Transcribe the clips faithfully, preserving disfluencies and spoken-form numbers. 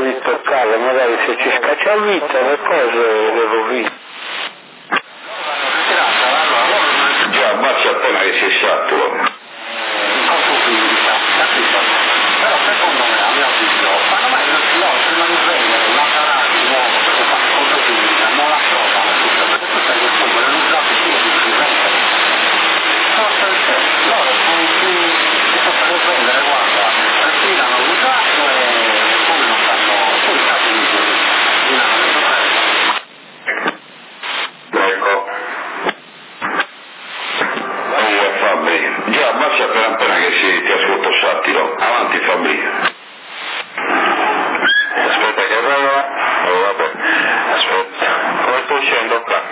di toccare, magari se ci scaccia vita le cose le rovine. Già, abbassa appena che si satura. Un po' stupidità, capito? Però secondo me, a mio avviso, ma non è che no, se non prendere una carata di nuovo, perché fa molto stupida, non la trovano tutta, perché questa è il numero, non sa che sia di prendere. No, perché loro sono più, si possono prendere, guarda, respirano l'usato e poi non fanno, poi capi di Ecco. Allora Fabri, già abbassa appena appena che si ti ascolto Sattilo. Avanti Fabri. Aspetta che arriva. Oh, vabbè. Aspetta. Come sto uscendo qua?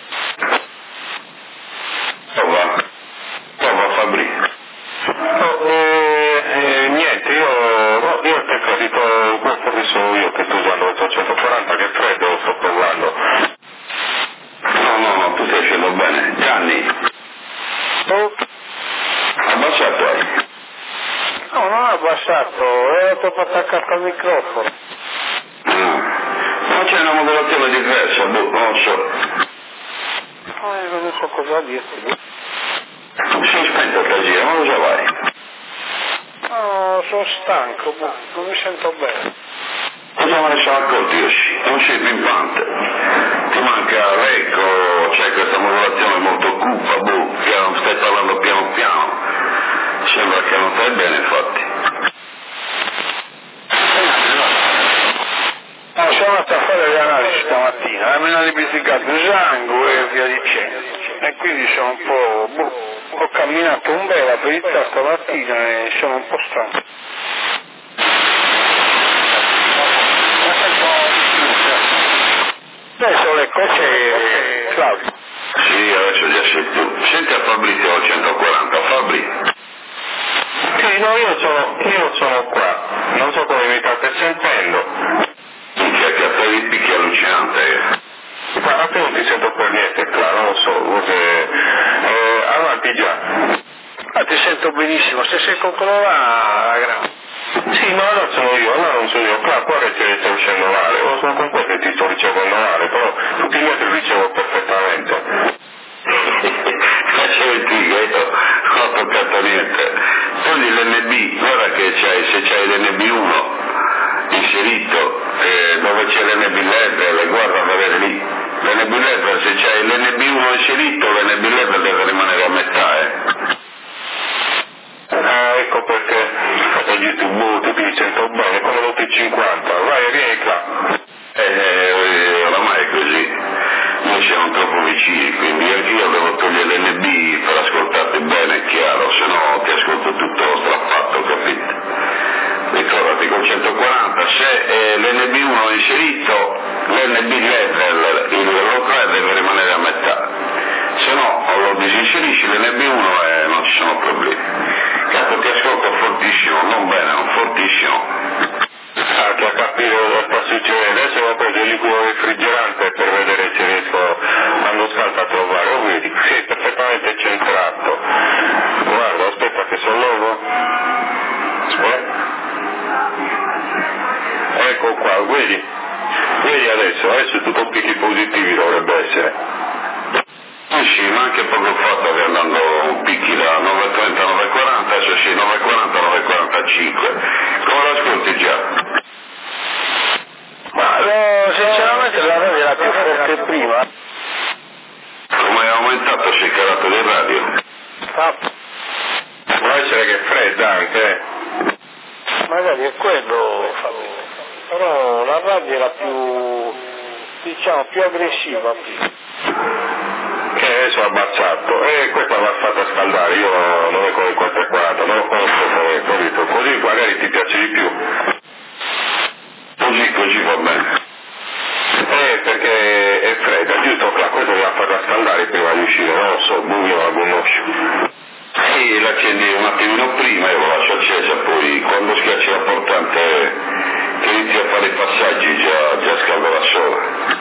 Prova. Prova Fabri. Oh, eh, eh, niente, io, no, io ho capito questo che sono io che sto usando il centoquaranta, che è freddo, sto provando. No, no, no, tu stai facendo bene. Gianni. Oh, Abbassato hai. no, non ho abbassato, è proprio attaccato al microfono. Ah. Ma c'è una modulazione diversa, boh, non lo so. Eh, non so cosa dirti. Si è spento la gira, ma cosa vai? No, sono stanco, boh, non mi sento bene. Cosa me ne sono accorto io? Non sei pimpante. Ti manca l'eco, c'è questa modulazione molto cupa, boh, che non stai parlando piano piano. Sembra che non stai bene, infatti. No, sono andato a fare le analisi stamattina, mi hanno ripeticato il sangue e via dicendo. E quindi sono un po', boh, ho camminato un bel la verità stamattina e sono un po' stanco. Adesso le cose, Flavio. Sì, adesso già sei tu. Senti a Fabrizio al centoquaranta, Fabri. Sì, no, io sono, io sono qua. Non so come mi state sentendo. Minchia, che a di picchi allucinante. Ma a te non ti sento per niente qua, non lo so. Cose... Eh, avanti già. Ah, ti sento benissimo, se sei con quello là, grande. Sì, ma allora sono io, allora non sono io, qua, qua che ti sto uscendo male, o sono con te che ti sto ricevendo male, però tutti gli altri ricevo perfettamente. Senti, io non ho toccato niente. Togli l'N B, guarda che c'hai, se c'hai l'N B uno inserito, eh, dove c'è l'N B level, guarda a vedere lì. L'N B level, se c'hai l'N B uno inserito, l'N B level deve rimanere a metà, eh. Ah, ecco perché oggi tu boh, tu ti sento bene, come lo T cinquanta, vai, vieni qua. Eh, eh, oramai è così. Noi siamo troppo vicini, quindi anch'io devo togliere l'N B per ascoltarti bene, è chiaro, se no ti ascolto tutto strappato, capito? Ricordati, con centoquaranta, se eh, l'N B uno è inserito, l'N B level, il locale deve rimanere a metà. Se no, o lo disinserisci l'N B uno e non ci sono problemi. Capo, ti ascolto fortissimo, non bene, non fortissimo. Ah, che a capire cosa succede, adesso ho preso il liquido refrigerante per vedere se riesco quando scalda a trovare, lo vedi, sei perfettamente centrato. Guarda, aspetta che sollevo. Aspetta. Ecco qua, vedi? Vedi adesso, adesso è tutto picchi positivi dovrebbe essere. Eh sì, ma anche poco fa stavi andando picchi da nove e trenta a nove e quaranta, adesso sì, nove e quaranta a nove e quarantacinque. Come l'ascolti già? Ma no, sinceramente la radio era più forte prima. Come hai aumentato sei calato di radio? Ah, Può essere che è fredda anche, eh. magari è quello, Fabio. Però la radio era più, diciamo, più aggressiva prima. Che adesso ho abbassato e questa va fatta scaldare, io non è come il quattrocentoquaranta, non lo conosco come, capito? Così magari ti piace di più. Così, così va bene. Eh, perché è fredda, giusto? Qua, questo va fatta scaldare prima di uscire, non lo so, buio la conosco. Sì, l'accendi un attimino prima e lo lascio accesa, poi quando schiacci la portante che inizi a fare i passaggi già, già scalda da sola.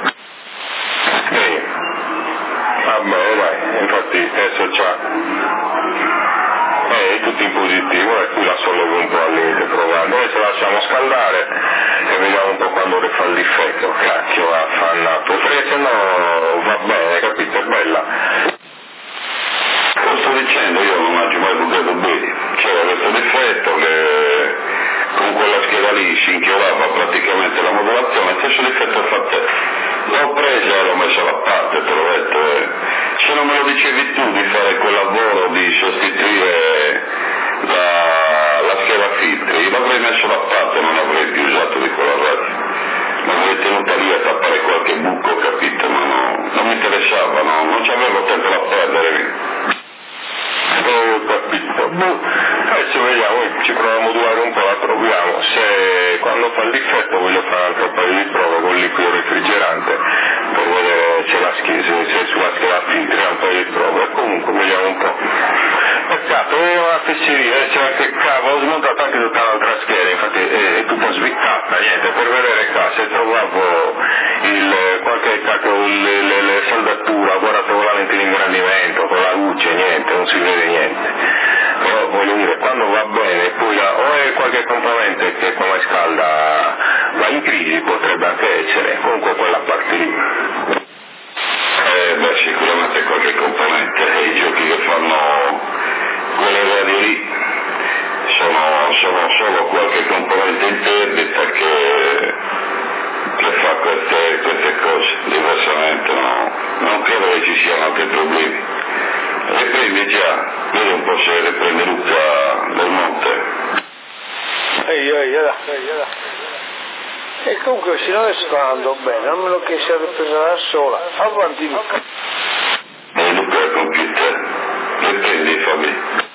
Sì. Vabbè, dai, infatti adesso c'ha... Eh, tutti in positivo e qui la sollevo un po' all'inizio provando, e facciamo scaldare e vediamo un po' quando le fa il difetto, cacchio affannato, perché se no va bene, capito, è bella. Lo sto dicendo, io non mangio mai bucato bene, c'era questo difetto che con quella scheda lì si inchiodava praticamente la modulazione, stesso difetto ha fatto te. L'ho presa e l'ho messa da parte, te l'ho detto, eh. Se non me lo dicevi tu di fare quel lavoro di sostituire la, la scheda filtri, l'avrei messo da parte, non avrei più usato di quella radio. L'avrei tenuta lì a tappare qualche buco, capito, ma no, non mi interessava, no, non c'avevo tempo da perdere. Ho capito. Boh, adesso vediamo, ci proviamo a modulare un po', la proviamo. Se quando fa il difetto voglio fare un altro paio di prove con liquido refrigerante per vedere se la scheda, se, se sulla scheda filtri un paio di prove. E comunque vediamo un po'. Peccato, è una fesseria, c'è anche cavo, ho smontato anche tutta l'altra scheda, infatti è tutta sviccata, niente, per vedere qua se trovavo il qualche cacchio, le, le, le saldature, guardate con la lente di ingrandimento, con la luce, niente, non si vede niente. Però voglio dire, quando va bene, poi la, o è qualche componente che come scalda va in crisi, potrebbe anche essere, comunque quella parte lì. Eh beh, sicuramente qualche componente, i giochi che fanno quelle radio lì sono, sono solo qualche componente in perdita che, che fa queste, queste cose, diversamente no, non credo che ci siano altri problemi. Le prende già, vedi un po' se le prende Luca del Monte. Ehi, ehi, ehi, ehi. E comunque se non sto andando bene, a meno che sia ripresa da sola, avanti Luca. E Luca al computer, le prendi Fabi?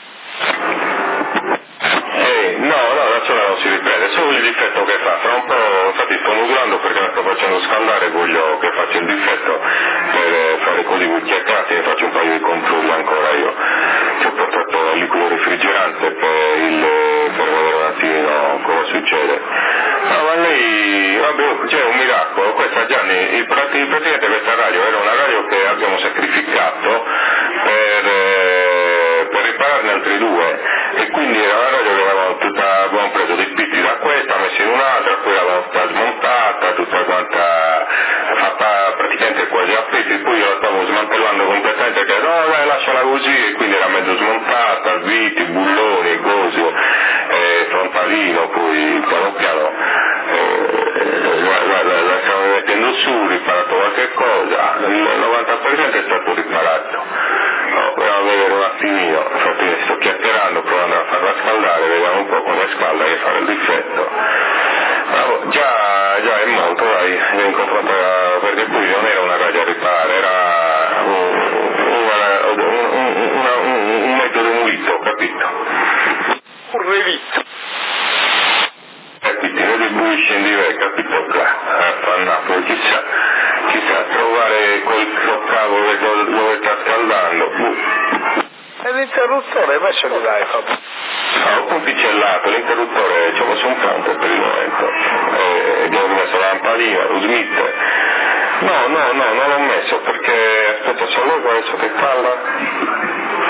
Eh, no, no, da sola non si riprende, solo il difetto che fa, tra un po', infatti sto modulando perché la sto facendo scaldare, voglio che faccia il difetto per fare così voi chiacchierate e faccio un paio di controlli ancora io. Ci ho portato il liquido refrigerante per, il, per vedere un attimino cosa succede. No, ma lei, vabbè, c'è un miracolo, questa Gianni, il, praticamente questa radio era una radio che abbiamo sacrificato per, eh, per ripararne altri due, e quindi era una radio che avevamo, tutta, abbiamo preso dei pizzi da questa, messi in un'altra, poi l'avevamo tutta smontata, tutta quanta, fatta praticamente quasi a pezzi, poi la stavo smantellando completamente, che no dai lasciala così, e quindi era mezzo smontata, viti, bulloni, cose, eh, frontalino, poi piano piano eh, la, la, la, la stiamo mettendo su, riparato qualche cosa, il novanta per cento è stato riparato. No, proviamo a vedere un attimino, infatti sto chiacchierando, provando a farla scaldare, vediamo un po' come scalda e fare il difetto. Bravo, già, già è molto, dai, in confronto a, perché poi non era una radio a riparare, era un, un, un, un, un metodo mulito, capito? Un relitto. Capito, vedi lui scendere, capito qua, affannato, chissà, chissà, trovare quel cavo dove sta scaldando. E l'interruttore invece lo dai, Fabio? No, ho punticellato, l'interruttore ci ho messo un canto per il momento, e abbiamo messo la lampadina, lo Smith. No, no, no, non l'ho messo perché, aspetta, solo adesso che parla.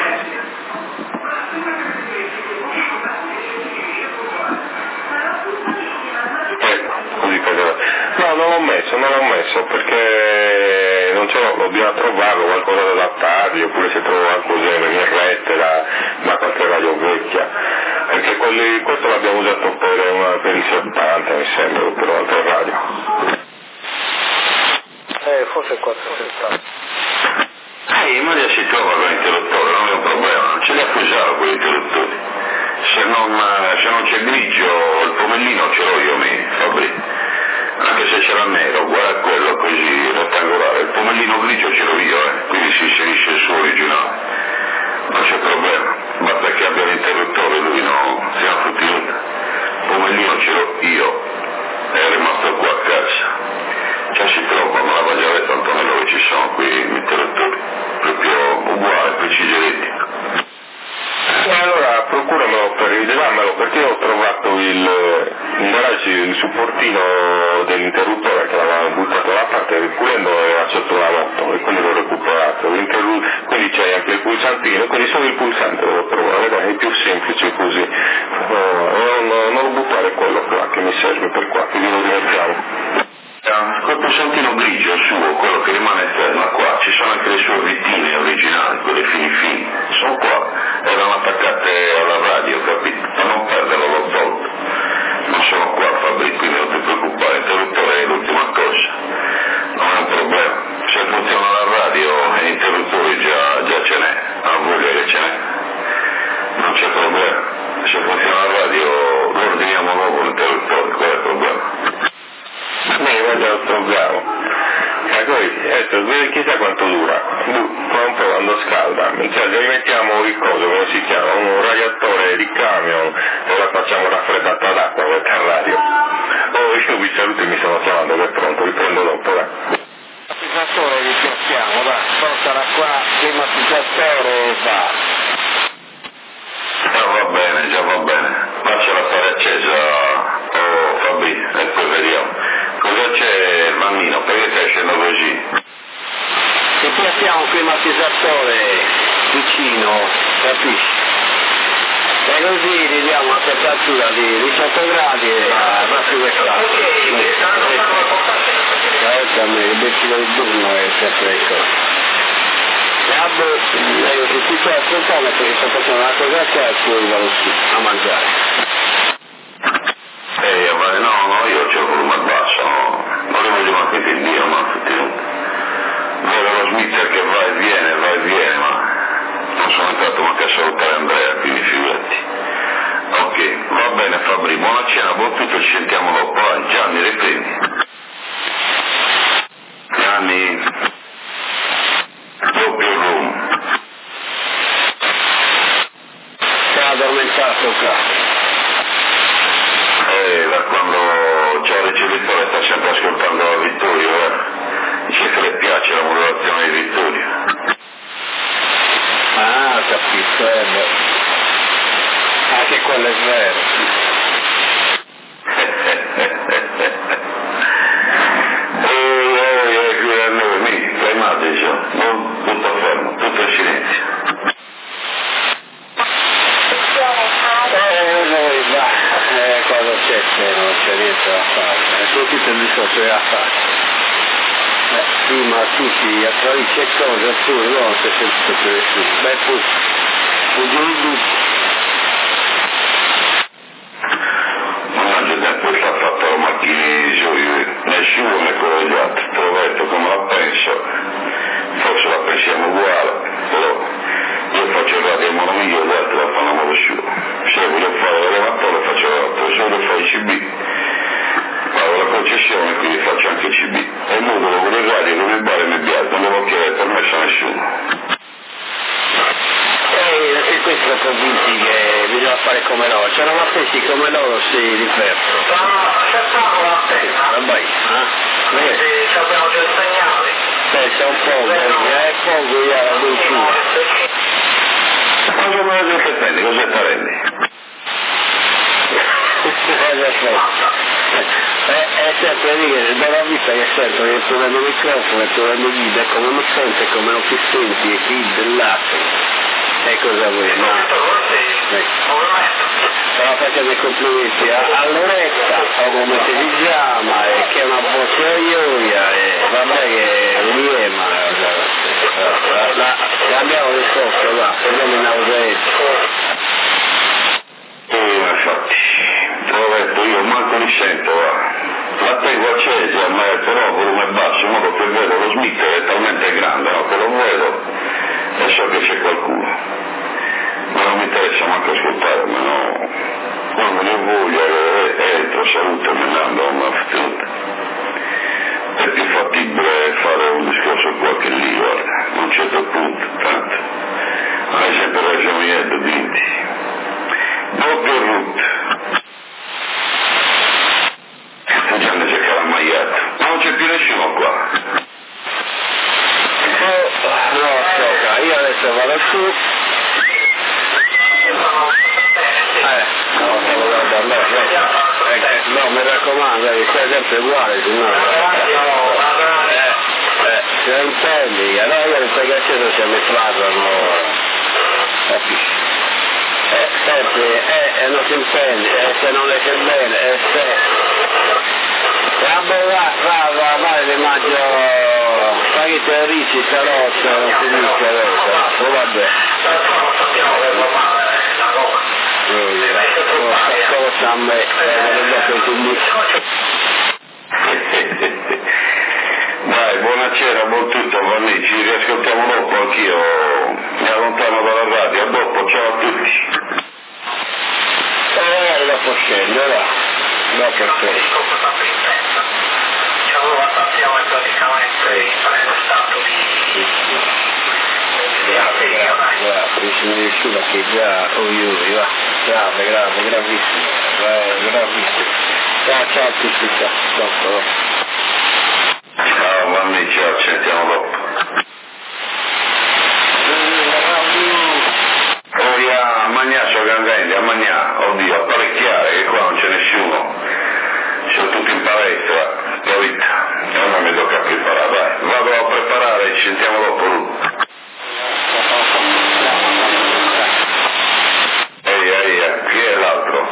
Così per... No, non l'ho messo, non l'ho messo perché non ce l'ho, dobbiamo trovarlo, qualcosa da adattargli, oppure se trovo qualcosa in rete da, da qualche radio vecchia, perché quelli, questo l'abbiamo usato per, una, per il settanta mi sembra, per un'altra radio. Eh, forse quattrocentosettanta. Eh, ma già si trova con l'interruttore, non è un problema, non ce li accusavo con gli interruttori. Se non, se non c'è grigio, il pomellino ce l'ho io, mi, Fabri. Anche se c'era nero, guarda quello così rettangolare, il pomellino grigio ce l'ho io, eh, quindi si inserisce il suo originale. Non c'è problema, basta che abbia l'interruttore, lui no, siamo tutti lì. Il pomellino ce l'ho io, è rimasto qua a casa. Già si trova, ma la va già detto Antonello che ci sono qui gli interruttori, proprio uguale, preciso identico. E allora procuramelo per rilevarmelo, perché ho trovato il, un garage, il supportino dell'interruttore che l'avevamo buttato da parte, pulendo era sotto una moto e quindi l'ho recuperato. Quindi c'è anche il pulsantino, quindi solo il pulsante devo trovare, dai, è più semplice così. No, non, non buttare quello qua che mi serve per qua, quindi lo dimentiamo. Quel pulsantino grigio suo, quello che rimane esterno, qua ci sono anche le sue vittime originali, quelle fini fini, sono qua, erano attaccate alla radio, capito? Ma non perderlo, l'ho tolto. Non sono qua, Fabri, quindi non ti preoccupare, l'interruttore è l'ultima cosa, non è un problema. Se funziona la radio e interruttori già, già ce n'è, a voglia che ce n'è, non c'è problema. Se funziona la radio lo ordiniamo nuovo l'interruttore, qual è il problema? Beh, guarda, lo troviamo. E poi, ecco, chissà quanto dura. Qua un po' quando scalda. Cioè, se mettiamo il coso, come si chiama? Un radiatore di camion e la facciamo raffreddata d'acqua questa radio. Oh, io vi saluto e mi stanno chiamando, che è pronto, vi prendo dopo, dai. Climatizzatore vi piazziamo, va, portala qua, climatizzatore e va. Già va bene, già va bene. Lasciala stare accesa, oh Fabri, e poi vediamo. Cosa c'è, bambino? Perché stai scendo così? Se piazziamo un climatizzatore vicino, capisci? E così gli diamo una temperatura di diciotto gradi e va su questa. Guarda a me, il becchino di turno è sempre il coso. E a me, io ti dico al contometro che sto facendo una cosa che è fuori dallo su, a mangiare. Eh, ma no, no, io c'ho il volume basso, no. Non le voglio manco che Dio, ma tutti vedo lo Smither che va e viene, va e viene, ma non sono entrato manco a salutare Andrea, quindi figurati. Ok, va bene Fabri, buona cena, buon tutto, ci sentiamo dopo. Vai, Gianni, riprendi. Gianni, doppio room. Si è addormentato qua. Eh, da quando c'è il ricevitore sta sempre ascoltando la Vittorio, eh. Dice che le piace la modulazione di Vittorio. Ah, capito, eh beh. Anche quello è vero. Ehi, ehi, ehi, qui a noi, mi, fai male, dice, no? Tutto fermo, tutto in silenzio. Eh, noi va, eh, cosa c'è se non c'è niente da fare? È tutto il discorso da fare. Eh, prima tutti attraversi e cose, oppure no, c'è sempre più nessuno. Beh, poi, un giorno di Mannaggia, tempo sta fatto la macchina di gioia, nessuno ne corre gli altri, te l'ho detto come la penso, forse la pensiamo uguale, però io faccio il radio monomio e gli altri la fanno a modo suo. Se voglio fare l'elevatore faccio l'elevatore, se voglio fare i C B, pago la concessione e quindi faccio anche C B. E il modulo con il radio non mi vale mi bianco, non devo chiedere permesso a nessuno. E questi sono convinti che bisogna fare come loro, c'erano la stessi come loro si divertono. No, facciamo la stessa. Vabbè, eh? Sì, ci abbiamo già segnali. Pensa un po', è poco, io la devo Cosa me lo dipende, cosa te rendi? È, è sempre lì che do la vista che sento che sto dando il microfono e sto dando guida, e come non sente, come non ti senti, e qui del lato. E cosa vuoi? No? Stavo facendo i complimenti all'oretta, o come si chiama, e che è una voce ioia, e vabbè che è un'iema, la, la, la abbiamo risposto là, prendiamo in nauseetto. Eh, ma infatti, te l'ho detto io, manco li sento, va. La tengo accesa, ma però volume basso, in modo che vedo lo smitter è talmente grande, no? Che lo vedo e so che c'è qualcuno. Ma non mi interessa manco ascoltarmi, no? Quando ne voglio, entro, saluto e me ne ando a una fottuta. È più fattibile fare un discorso qua che lì, guarda, a un certo punto, tanto. Hai sempre ragione, Edo, quindi. Doppio root. Già c'è calamagliato. Ma non c'è più nessuno qua. Oh, no, tocca, io adesso vado su. Eh, no, guarda, allora, ecco, raccomando, devi stare sempre uguale, se no... Eh, eh, se non intendi, allora io non sai che acceso se mi parlano, capisci? Eh, sempre, eh, e non si intende, eh, se non le c'è bene, eh, se... E a va, va, va, va, le mangio... Fai terroristi, carozza, non si dice, adesso, oh vabbè. Cosa a me, dai, buonasera, buon tutto, Vanni, ci riascoltiamo dopo, anch'io mi allontano dalla radio, a dopo, ciao a tutti. E magari dopo scendo, va, dopo sei. Ci avevo abbastanza praticamente in stato di... Grazie, grazie, mi sono riuscito che già, oh io, va, grave, grave, gravissimo, eh, gravissimo. Ciao, ciao a tutti, ciao, dopo, dopo. Ciao Vanni, ciao, ci sentiamo dopo. Ora a Magnasso Gandendi, a Magnà, oddio, apparecchiare, che qua non c'è nessuno. Sono tutti in palestra, sto vita, e non mi tocca preparare, vai, vado a preparare, ci sentiamo dopo. Ehi, ehi, chi è l'altro?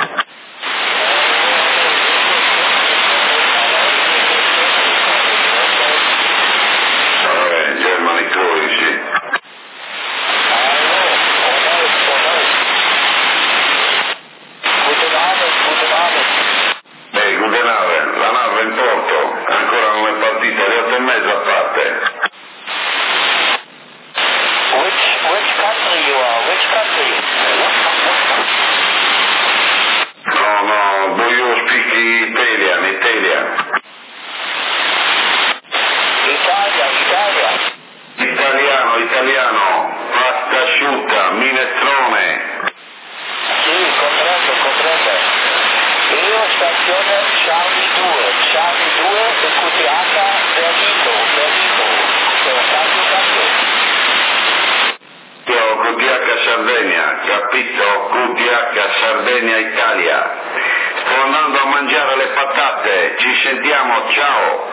Vabbè, Germany Troy, sì. Ehi, gute nave, la nave in porto, ancora non è partita, le otto e mezza a parte. Which, which country you are? Which country? No, no, do you speak Italian, Italian? Italia, Italia. Italiano, italiano, pasta asciutta, minestrone. Sì, comprendo, comprendo. Io stazione Charlie due, Charlie due e Q T H Berlino, Berlino. Cambio, cambio. Io Q T H Sardegna, capito? Q T H Sardegna Italia. Sto andando a mangiare le patate, ci sentiamo, ciao.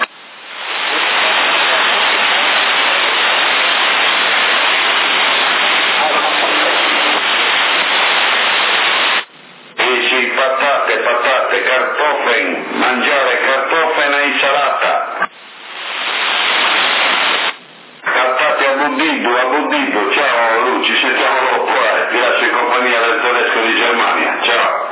Sì, sì, patate, patate, kartoffeln, mangiare kartoffeln e insalata. Patate a Buddido, a Buddido, ciao Lu, ci sentiamo dopo, eh. Ti lascio in compagnia del tedesco di Germania, ciao.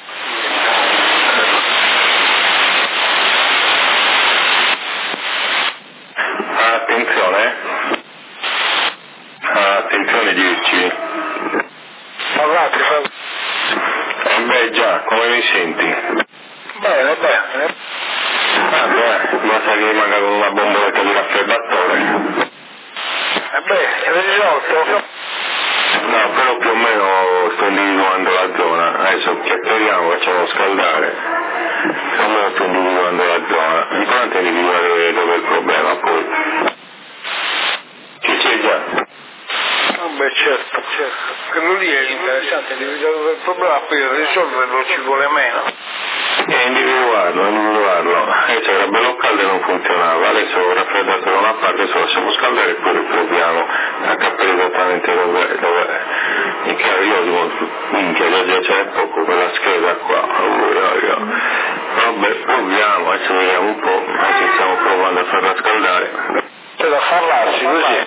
Attenzione, attenzione dieci. Parlate, parlate. Eh beh già, come mi senti? Bene, bene. Ah beh, basta che rimanga con una bomboletta di raffreddatore. E beh, è risolto? No, però più o meno sto individuando la zona. Adesso chiacchieriamo, facciamo scaldare. Più o meno sto individuando la zona. L'importante è individuare dove è il problema, poi. Ci c'è già. Vabbè, certo, certo. Quello lì è interessante, il problema per risolverlo ci vuole meno. E individuarlo, individuarlo. Adesso era bello caldo e non funzionava, adesso ho raffreddato da una parte, adesso lasciamo scaldare e poi riproviamo a capire esattamente dove, dove è. In chiaro io dico, minchia, già c'è poco quella scheda qua, vabbè, proviamo, adesso vediamo un po', adesso stiamo provando a farla scaldare. C'è da farlarsi così.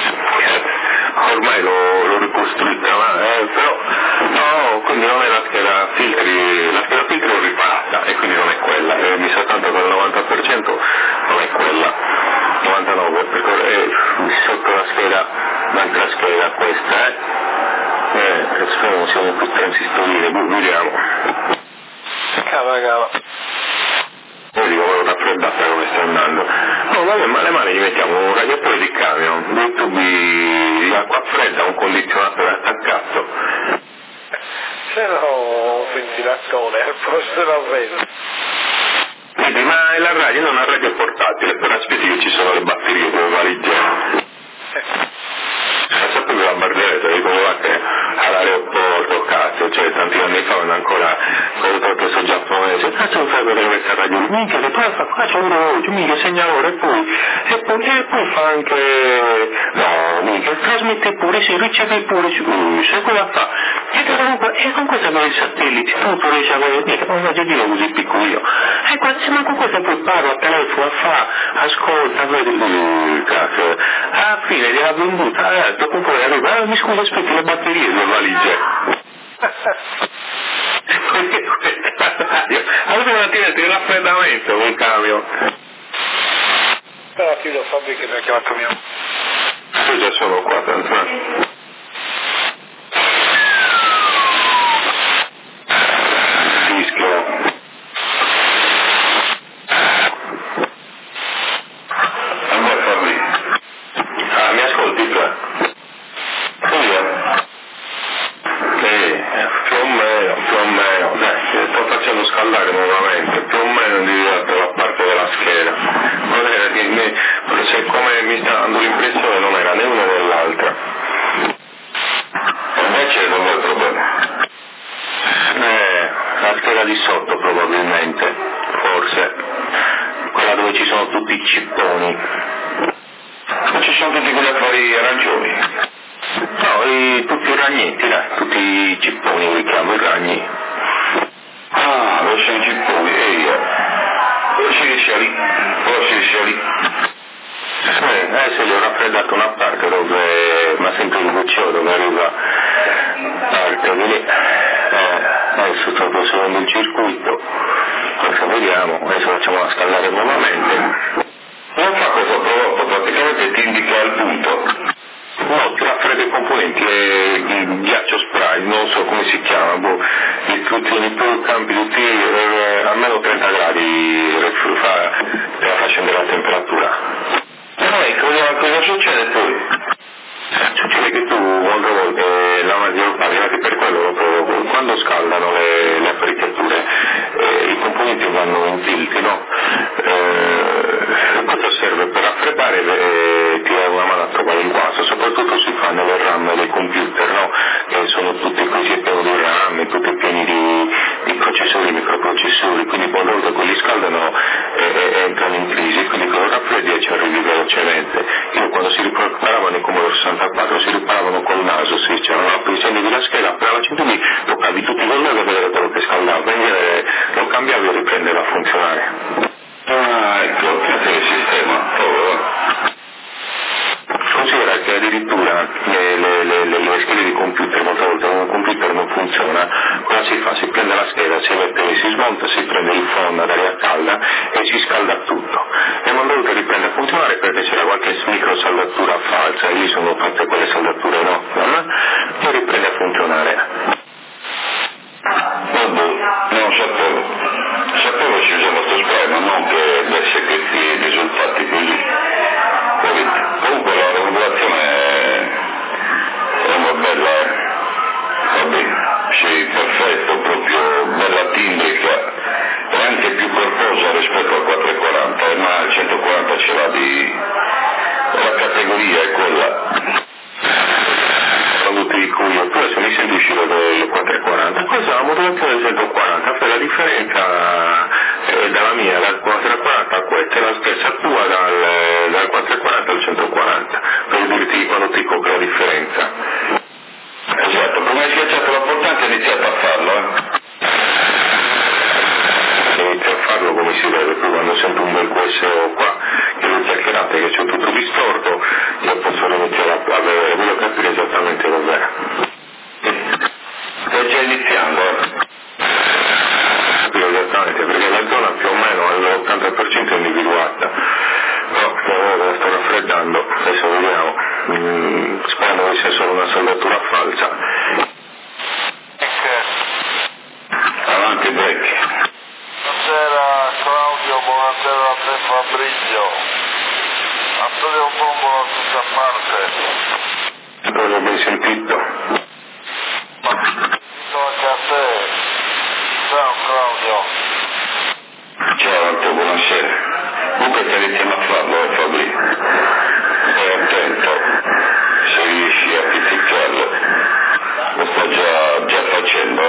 Ormai l'ho, l'ho ricostruita, ma, eh, però no, quindi non è la scheda filtri, la scheda filtri l'ho riparata e quindi non è quella, eh, mi sa tanto che il novanta per cento non è quella, novantanove per cento, eh, sotto la scheda, l'altra scheda, questa, eh, eh, speriamo siamo più transistorine, vediamo. Cava, cava. Io dico, volevo raffreddata come sta andando. No, vabbè, ma le mani gli mettiamo un radiatore di camion, due tubi di acqua fredda, un condizionatore attaccato. Se no, un ventilatore al posto della vento. Vedi, ma la radio non ha radio portatile, per aspetti che ci sono le batterie delle valigie. Ma sapete la barriera, dico, guardate, all'aeroporto, cazzo. fatto, cioè tanti anni fa quando ancora avevo fatto questo giapponese, cazzo non fai vedere questa radio, minchia che poi fa qua c'è un orologio, minchia segna ora e poi, e poi, e poi fa anche, no minchia, trasmette pure, si riceve pure, si uh, sai cosa fa? E comunque, e con questo avere i satelliti, tutto riesce a avere, mica, non voglio dire così piccolo, e quando, se ma con questo poi parla, telefono, fa, ascolta, vedi, uh, cazzo, alla fine gliela venduta, eh, dopo poi arriva, ah, mi scusi, aspetti le batterie delle valigie. Allora mattina ti raffreddamento col camion. Però chiudo Fabri che mi ha chiamato mio. Io già sono qua, tanto. Di sotto probabilmente, forse quella dove ci sono tutti i cipponi, ma ci sono tutti quegli affari arancioni, no, i, tutti i ragnetti, dai, tutti i cipponi li chiamo, i ragni. Ah, dove sono i cipponi, e io dove si riesce lì, dove si riesce lì, eh, eh se gli ho raffreddato una parte dove, ma sempre il goccio dove arriva parte di lì. Eh, adesso sto proseguendo il circuito, adesso vediamo, adesso facciamo scaldare nuovamente. Non fa questo prodotto, praticamente ti indica il punto. No, ti raffredda i componenti, è il ghiaccio spray, non so come si chiama, boh, tutti i campi, tutti eh, almeno trenta gradi fa, te la fa scendere la temperatura. No, e cosa, cosa succede poi? Succede che tu molte volte la maggior parte, per quello lo provo, quando scaldano le, le apparecchiature eh, i componenti vanno in tilt, no? Eh, questo serve per raffreddare e ti dà una mano a trovare il guasto, soprattutto si fa nelle RAM dei computer, no? Che sono tutti così pieni di RAM, tutti pieni di, di processori, microprocessori, quindi molte volte quelli scaldano e, e entrano in crisi, quindi con il raffreddi ci arrivi velocemente. Io quando si riparavano i Commodore sessantaquattro si riparavano col naso, si c'erano la posizione della scheda, appena la cintura lo cavi tutti con naso a vedere quello che scaldava, quindi lo cambiavi e riprendeva a funzionare. Ah, ecco, che è il sistema, oh. Considera che addirittura le, le, le, le, le schede di computer, molte volte un computer non funziona, cosa si fa? Si prende la scheda, si mette, si smonta, si prende il phon ad aria calda e si scalda tutto. E molte volte riprende a funzionare perché c'era qualche microsaldatura falsa, e lì sono fatte quelle saldature no, e riprende a funzionare. Vabbè, non sapevo, sapevo si usava questo spray, ma non che desse questi risultati così. Comunque la regolazione è una bella, vabbè, sì, perfetto, proprio bella timbrica, e anche più corposa rispetto al quattrocentoquaranta, ma il centoquaranta ce l'ha di, la categoria è quella. Tutti i cui tu adesso mi senti uscire del quattrocentoquaranta, questa è la modulazione del centoquaranta, per la differenza eh, dalla mia, dal quattrocentoquaranta a questa è la stessa tua dal, dal quattrocentoquaranta al centoquaranta, per dirti quando ti copre la differenza. Esatto, come hai schiacciato la portante hai iniziato a farlo, eh? Inizio a farlo come si deve, poi quando sento un bel Q S O qua, che le chiacchierate che c'è tutto distorto, io posso iniziare a, a vedere, voglio capire esattamente dov'è. Stai già iniziando, eh? Sì, esattamente, perché la zona più o meno all'ottanta per cento è individuata. No, la sto raffreddando, adesso vediamo, mm, sperando che sia solo una saldatura falsa. Avanti break. Buonasera Claudio, buonasera a te Fabrizio. Antonio Bombo da tutta parte. Non l'ho ben sentito. Ma anche a te. Ciao Claudio. Ciao Antonio, buonasera. Comunque stai iniziando a farlo, eh Fabri? Stai attento, se riesci a pizziccarlo. Lo sto già, già facendo.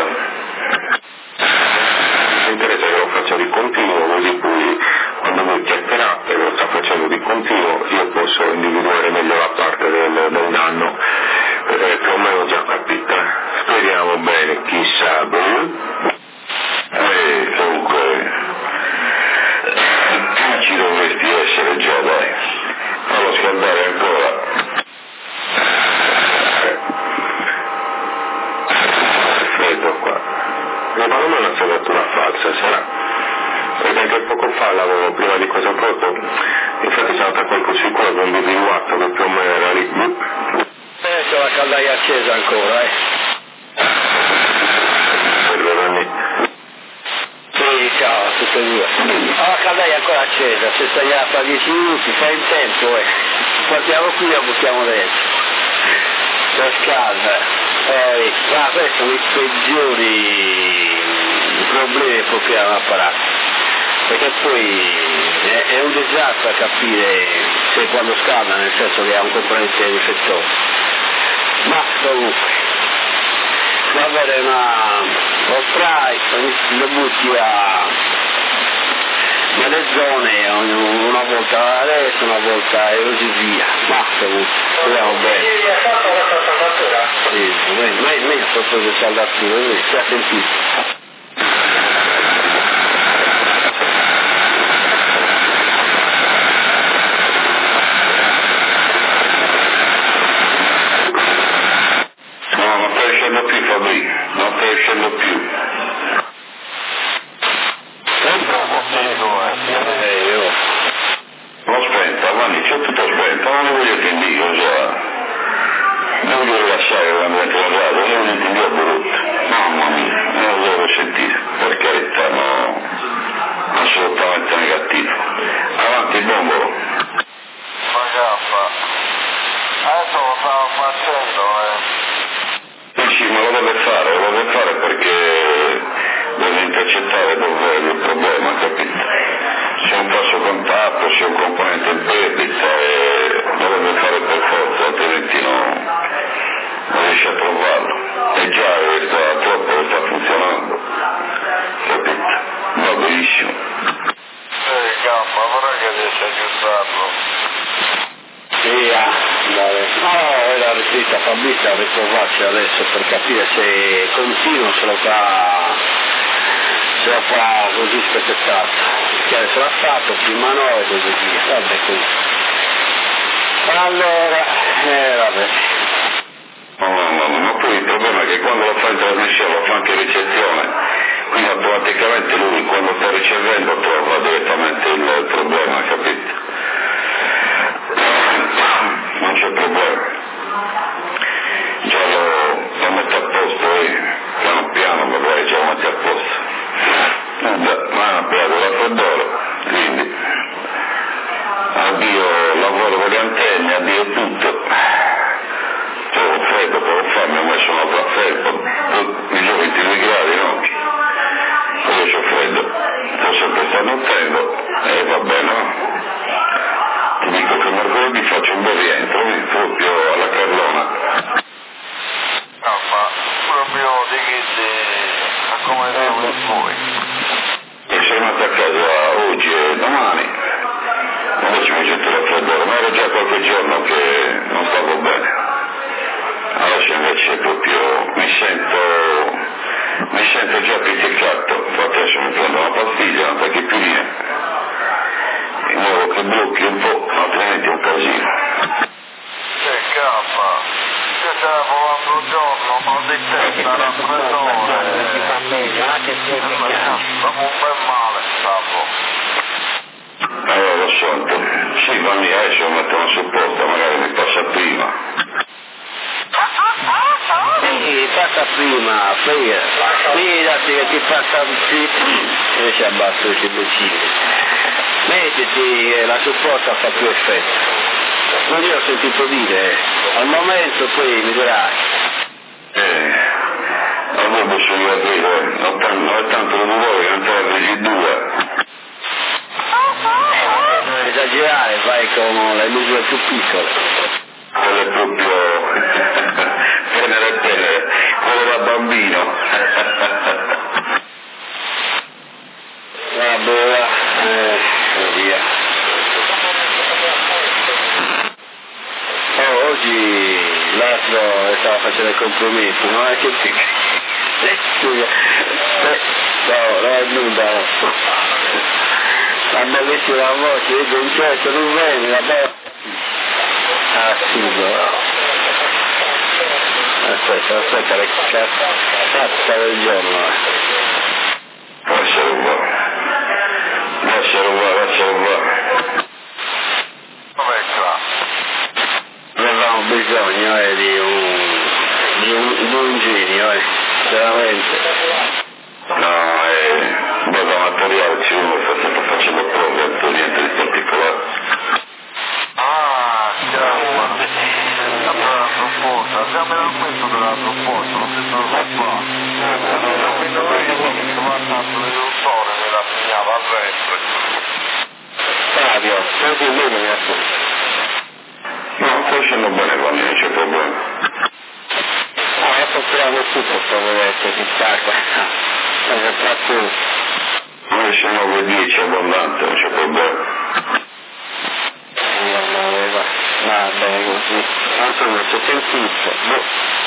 perché poco fa l'avevo, prima di questo posto, infatti sono andato a quel sicuro con un bivilluato che più o meno era lì. Eh, c'ho la caldaia accesa ancora, eh. Sì, ciao, tutte e due. Ho la caldaia ancora accesa, se stai a fra dieci minuti, fai in tempo, eh. Partiamo qui e la buttiamo dentro. Si scalda. Poi, ma questi sono i peggiori problemi che può creare un apparato. Perché poi è, è un disastro capire se quando scalda, nel senso che ha un componente difettoso. Ma comunque, va avere una, lo spray, lo butti a, nelle zone, una volta a destra, una volta e così via. Ma comunque, speriamo bene. Sì, meglio, meglio sotto le saldature, si ha sentito. Non stai uscendo più. L'ho spenta, Vanni, c'è tutto spento, non lo voglio che dico già. Non voglio lasciare quando entro la radio, non voglio che dio brutto. Mamma mia, non lo devo sentire, per carità, no, assolutamente negativo. Avanti, bombolo. Ma gaffa, adesso lo stavo facendo, eh. Sì, ma lo deve fare, lo deve fare perché deve intercettare dove è il problema, capito? C'è un tasso contatto, c'è un componente in perdita e lo deve fare per forza, altrimenti no, non riesce a trovarlo. E già sta troppo, sta funzionando, capito? Va benissimo. Eh, gaffa, vorrei che riesci a aggiustarlo. Sì, ah, no, la restretta Fabrizia a ritrovarci adesso per capire se continua, se lo fa, se lo fa così spezzettato, perché adesso l'ha fatto, prima no e così via, vabbè così. Allora, eh vabbè. No, no, no, ma poi il problema è che quando lo fa in trasmissione lo fa anche in ricezione, quindi automaticamente lui quando sta ricevendo trova direttamente il problema, capito? Non c'è problema, già lo, lo metto a posto e piano piano magari già lo metto a posto. Ma ha preso il raffreddore, quindi addio lavoro con le antenne, addio tutto. C'è un freddo, però fa, mi ho messo una raffelpa, mi sono ventidue gradi, no? Adesso c'è freddo, sto sempre stanottendo e va bene, no? Ti dico che mercoledì faccio un bel rientro, proprio alla Carlona. No, ma proprio di che a come devo voi. E sono andato a casa oggi e domani, invece mi sento raffreddore, ma era già qualche giorno che non stavo bene. Adesso invece proprio mi sento, mi sento già pizzicato, infatti adesso mi prendo una pastiglia, una tachipirina. In modo che blocchi un po', altrimenti è un casino. Che capa, io stavo l'altro giorno, mal di testa, raffreddore, stavo un bel male, stavo. Allora lo sento, sì, Vanni, adesso metto una supposta, magari mi passa prima. Sì, passa prima, poi fidati che ti passa più, invece abbasso i imbecilli. Mettiti che la supporta fa più effetto. Non io ho sentito dire, al momento poi mi dirai. Eh, allora posso dire, non, non è tanto di voi, non te la G due. Non esagerare, vai con le misure più piccole. Quello è proprio tenere tenere, quello da bambino. Vabbè, eh, via. Oh, oggi l'altro stava facendo i complimenti, non è che ti... No, no, nulla. La bellissima voce, il concerto, non vedi, la bella... Ah, sì, no. Aspetta, aspetta, le cazzo del giorno. Può essere buono. lascialo qua, lascialo qua. Avevamo bisogno eh, di un di un, di un genio, eh, veramente. No, eh, base amatoriale ci vuole, sta sempre facendo prove, non niente di particolare. Ah, chiaro, la proposta, abbiamo il questo della proposta, non si trova qua. Quindi noi che va tanto nell'autore me la segnava al resto. Fabio, così lui non mi ascolta. No, sto facendo bene con me, non c'è problema. Ah, sto tirando tutto, sto vedendo, si stacca. È troppo. Noi siamo nove dieci abbondante, non c'è problema. Va bene così. Insomma, c'è sentito. Boh.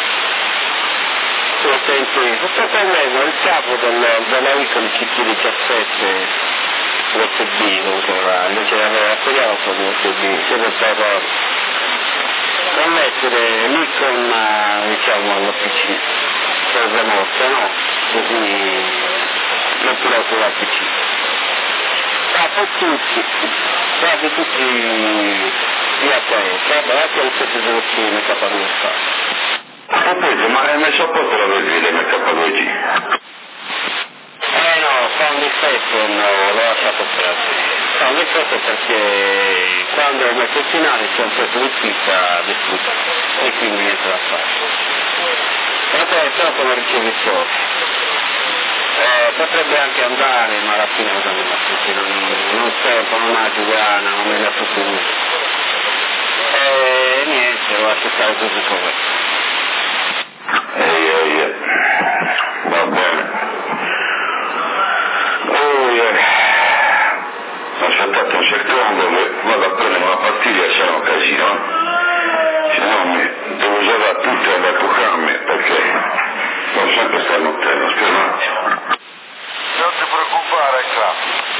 C'è sentito. Sto prendendo il capo del, della Icon C T diciassette U S B, comunque va. Invece l'aveva appoggiato con l'U S B, sempre per per mettere l'Icon, diciamo, allo P C. Per remoto, no? Così non piloto dal P C. Ah, poi tutti, quasi tutti via testa, vabbè, anche lo stesso soluzione M K due fa. Ho capito, ma nel supporto la vedi M K due G? Eh no, fa un difetto, no, l'ho lasciato perdere. Fa un difetto perché quando ho messo il finale c'è un pezzo di pizza distrutta e quindi niente da fare. Però però come ricevitore. Eh, potrebbe anche andare, ma alla fine cosa mi va tutti, non, non serve, non ha Giuliana, non mi dà tutto nulla. E niente, lo lascio stare così com'è. Ehi, ehi, va bene. Oh, yeah. Aspettate un secondo, vado a prendere una pastiglia, se no casino. Se no mi devo usare tutte da cucarmi, perché non sempre sta nottendo, aspetta un attimo. Non ti preoccupare, Crap.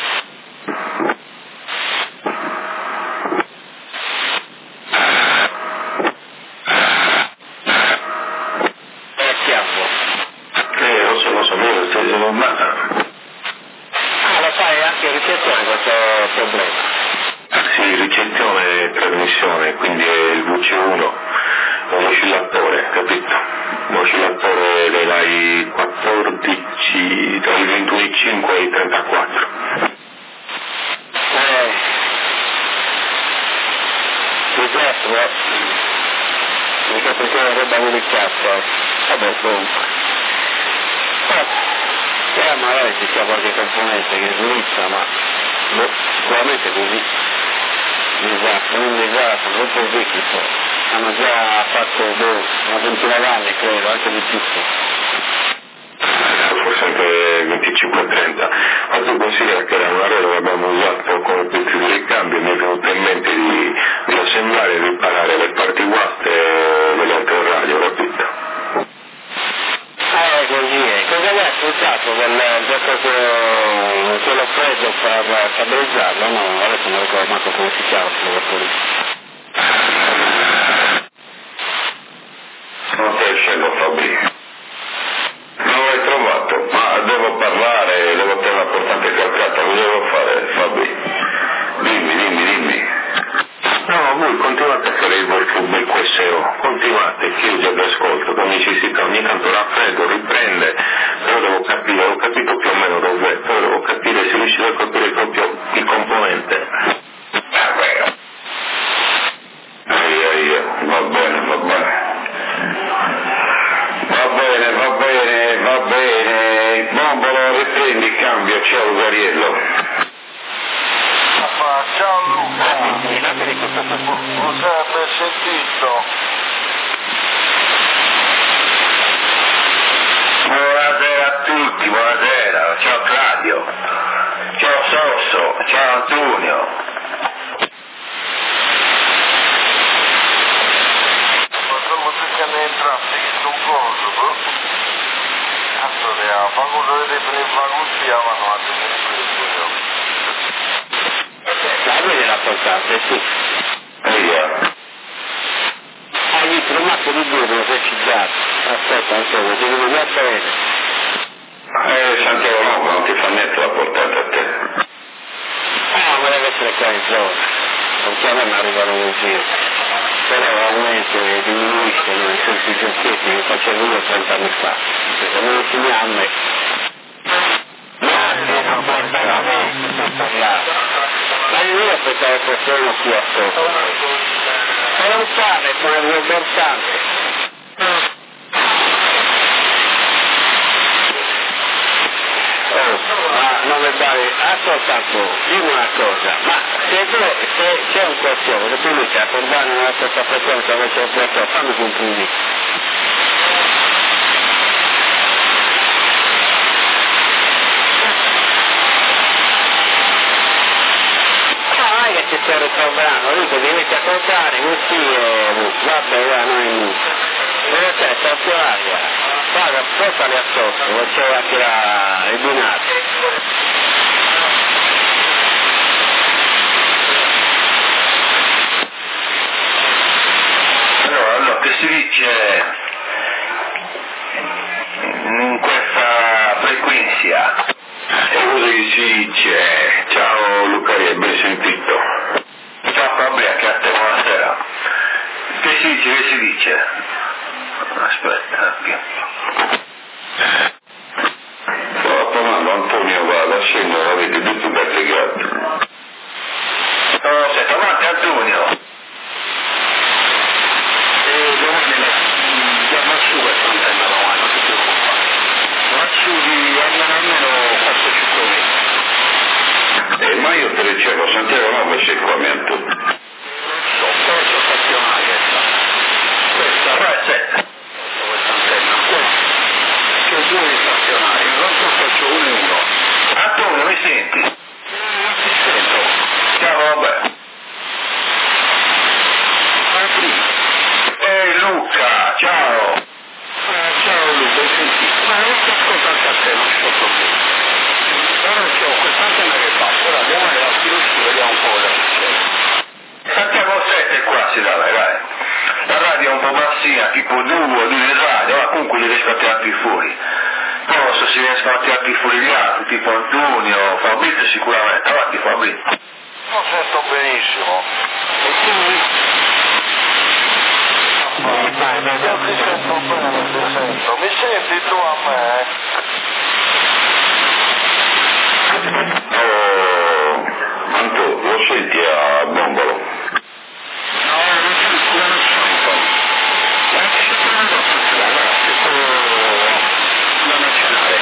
È chiaro. Eh, lo so, lo so, io sto dicendo ma... Ah, lo fai anche in ricezione questo problema? Sì, ricezione e trasmissione, quindi è il V C uno, è un oscillatore, capito? Un oscillatore dei Rai quattordici, dai ventuno virgola cinque ai trentaquattro. Eh, esatto, eh. Mi capisco una roba delicata. Vabbè, comunque. Eh, magari ci sia qualche componente che svizza, ma boh, sicuramente così. Esatto, un disastro, troppo vecchio. Hanno già fatto boh, una ventina d'anni, credo, anche di più. Forse anche venticinque trenta, ma tu considera che era una roba che abbiamo usato come pezzi di ricambio e mi è venuto in mente di, di assemblare e riparare le parti guaste delle altre radio, capito? Ah, è così, eh. Cosa aveva ascoltato quel gioco quello preso per stabilizzarlo? No, adesso non ricordo manco come si chiama quello lì. Non stai uscendo, Fabri. Non l'hai trovato, ma devo parlare, devo tenere la portante calcata, cosa devo fare, Fabri? Dimmi, dimmi, dimmi. No, voi continuate a fare il vostro bel Q S O, continuate, chiuso ad ascolto, con necessità, ogni tanto raffreddo, riprende, però devo capire, ho capito più o meno dov'è, però devo capire se riuscite a capire proprio il componente. Aia, aia, va bene, va bene. Va bene, va bene, va bene. Bombolo, riprendi il cambio, ciao Gariello. Ma ciao Luca. Cos'è per sentito? Buonasera a tutti, buonasera. Ciao Claudio. Ciao Sosso, ciao Antonio. Ma come si ne entra in un coso, bro? Cazzo ne ha, fa cosa vedete per il vagusti avano a tenere La vede la portante, sì. Eia. Hai visto un mazzo di due, lo sei cicciato. Aspetta, ancora, ti devo già bene. Eh, Santiago no, non ti fa niente la portata a te. qua in zona, non chiamano ma arrivano in giro, però aumenta e diminuisce nei sensi giochetti che facevo io trenta anni fa, perché non lo finiamo a me. Ma io aspettavo qualcuno qui a sopra. Ma non fare, ma è importante. Oh, ma non mi pare, ascolta un po', dimmi una cosa, ma se, se c'è un qualcosa che tu dici a Corbano nella stessa frequenza dove c'è il qualcosa, fammi un complimenti. Ci sto ritroverando, dico che inizia a contare così e vabbè va noi dove c'è stazionaria, guarda, portali a sotto, dove c'è anche la, il binario. Allora, allora, che si dice in questa frequenza? E cosa che si dice? Ciao Lucaria, ben sentito. Ciao Fabio, che a te, buonasera. Che si dice, che si dice? Aspetta, qui. Stavo parlando Antonio, vado a scendere, avete tutto collegato. Oh, sei davanti Antonio? E domani andiamo su questa antenna domani, non ti preoccupare. Va su di almeno almeno quattro cinque metri. Eh, ma io te le cerco, Santiago no, per sequamento. So, cosa stazionaria sta? Questa, qua c'è. Questa antenna, qua. C'è due stazionari, non so faccio uno e uno. Antonio, mi senti? Non ti sento. Ciao, vabbè. Ehi Luca, ciao! Ah, ciao Luca, hai sentito? Ma non ti ascolta anche a te, non c'ho problemi. Ora c'ho quest'antenna che fa, ora andiamo alla tiro su, vediamo un po' cosa succede. Santiago sette qua si dà, dai. La radio è un po' bassina, tipo due, due in radio, ma comunque li riesco a tirarti fuori. Poi se si riescono a tirarti fuori gli altri, tipo Antonio, Fabrizio sicuramente, avanti Fabrizio. Non sento benissimo. E quindi? Io ti sento bene, ti sento. Mi senti tu a me? Oh, Anto, lo senti a Bombolo? No, non ci non sento. Ma che si fa dopo sulla radio? La nazionale.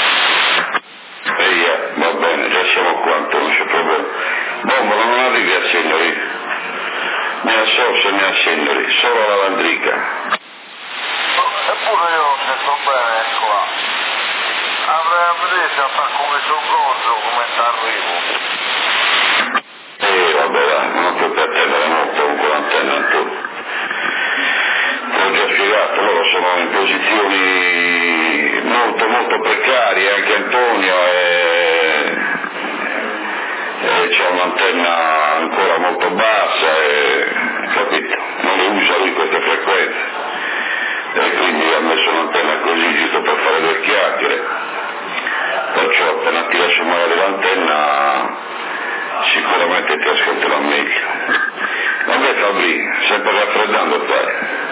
Ehi, eh, va bene, già siamo qua, Anto, non c'è problema. Bombolo non arrivi a Sennori. Ne ha sorse, ne ha Sennori, solo la Landrica. Eppure io non sento bene qua. Avrei a vedere se fa come soccorso, come t'arrivo. Eh, vabbè, dai, non puoi attendere molto con quell'antenna, Anto. Te l'ho già spiegato, loro sono in posizioni molto molto precarie, anche Antonio, e, e c'è un'antenna ancora molto bassa, e, capito? Non le usa lui queste frequenze, e quindi ha messo un'antenna così giusto per fare due chiacchiere, perciò appena ti lascio magari l'antenna sicuramente ti ascolterò meglio. Vabbè Fabri, sempre raffreddando qua.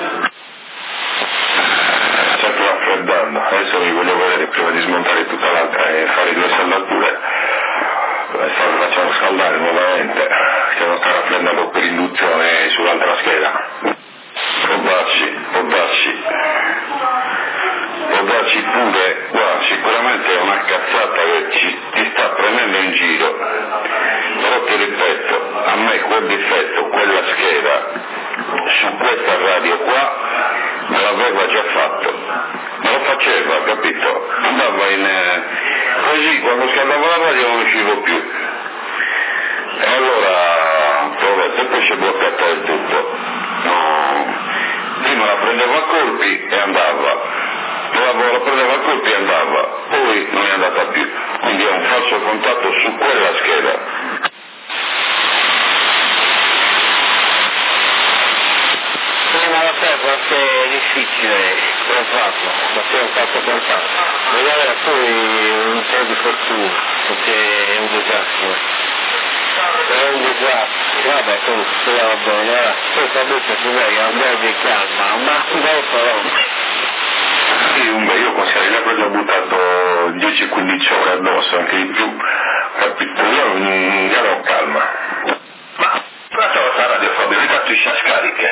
Sempre raffreddando, adesso mi voglio vedere prima di smontare tutta l'altra e fare due saldature, lo facciamo scaldare nuovamente, che non sta raffreddando per induzione sull'altra scheda. Può darsi, può darsi, può darsi pure, guarda, sicuramente è una cazzata che ci, ti sta prendendo in giro, però ti ripeto, a me quel difetto, quella scheda, su questa radio qua, me l'aveva già fatto, me lo faceva, capito? Andava in... Eh, così, quando scaldavo la radio non uscivo più. E allora, provetto, e poi si è bloccata del tutto. No, prima la prendeva a colpi e andava, dopo la prendeva a colpi e andava, poi non è andata più. Quindi è un falso contatto su quella scheda. Prima la terra è difficile farlo, perché è un fatto contatto. Magari poi un po' di fortuna, perché è un disastro. È un già, vabbè, tu, va bene, tu sapete che lei ha un bel di calma, ma dopo... Sì, un bel, io consiglio, lei ha preso buttato dieci quindici ore addosso, anche di più, capito? Io non ho calma. Ma, questa volta radio Fabio, hai fatto i scariche?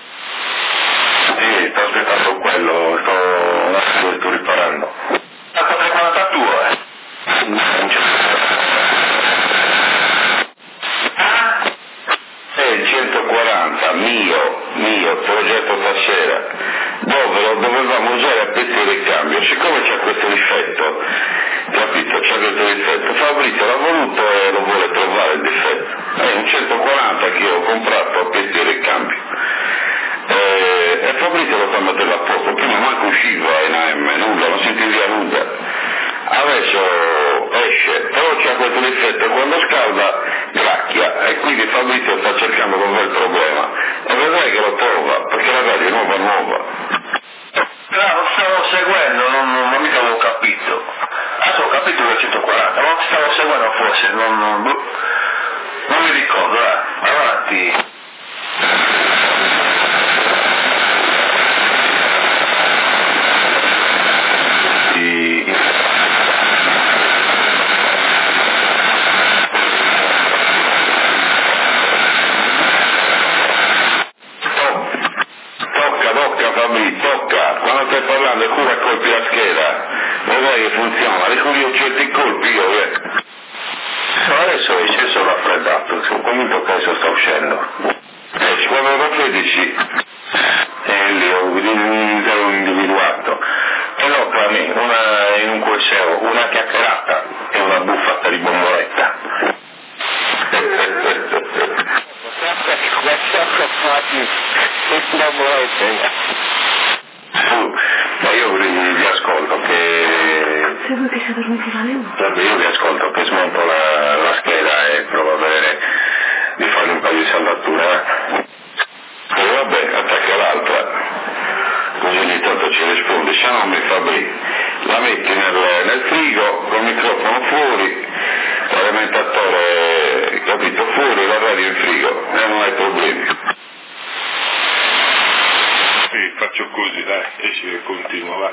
Sì, sto aspettando quello, sto, sto riparando. Ma cosa è quaranta tuo, eh? Non c'è. Ah? È il centoquaranta, mio, mio, progetto stasera, dove lo dovevamo usare a pezzi di ricambio. Siccome c'è questo difetto, capito, c'è questo difetto, Fabrizio l'ha voluto e lo vuole trovare il difetto. È un centoquaranta che io ho comprato a pezzi di ricambio. E, e Fabrizio lo sta mettendo a posto, prima manco usciva in A M, nulla, non si via nulla. Adesso esce, però c'è questo difetto, quando scalda gracchia e quindi Fabrizio sta cercando dov'è il problema e vedrai che lo trova, perché la radio è nuova nuova. No, lo stavo seguendo, non, non, non mica avevo capito. Adesso ho capito che è centoquaranta, ma lo stavo seguendo forse, non, non, non mi ricordo, eh. Avanti. Tocca, quando stai parlando cura colpi la scheda, vedrai che funziona, ricordo certi colpi io, eh. Adesso esce, sono raffreddato, sono convinto che adesso sta uscendo. Esce, quando lo tredici, e lì ho individuato, e l'ho tra me, una in un corso, una chiacchierata e una buffata di bomboletta. Uh, ma io vi, vi ascolto che... Se vuoi che si dormiti la luna? Vabbè, io vi ascolto che smonto la, la scheda e provo a vedere di fare un paio di saldature. E vabbè, attacca l'altra, così ogni tanto ci risponde, se no mi fa bene. La metti nel, nel frigo, col microfono fuori, l'alimentatore, capito, fuori, la radio in frigo, e non hai problemi. Sì, faccio così, dai, esci e continua, vai.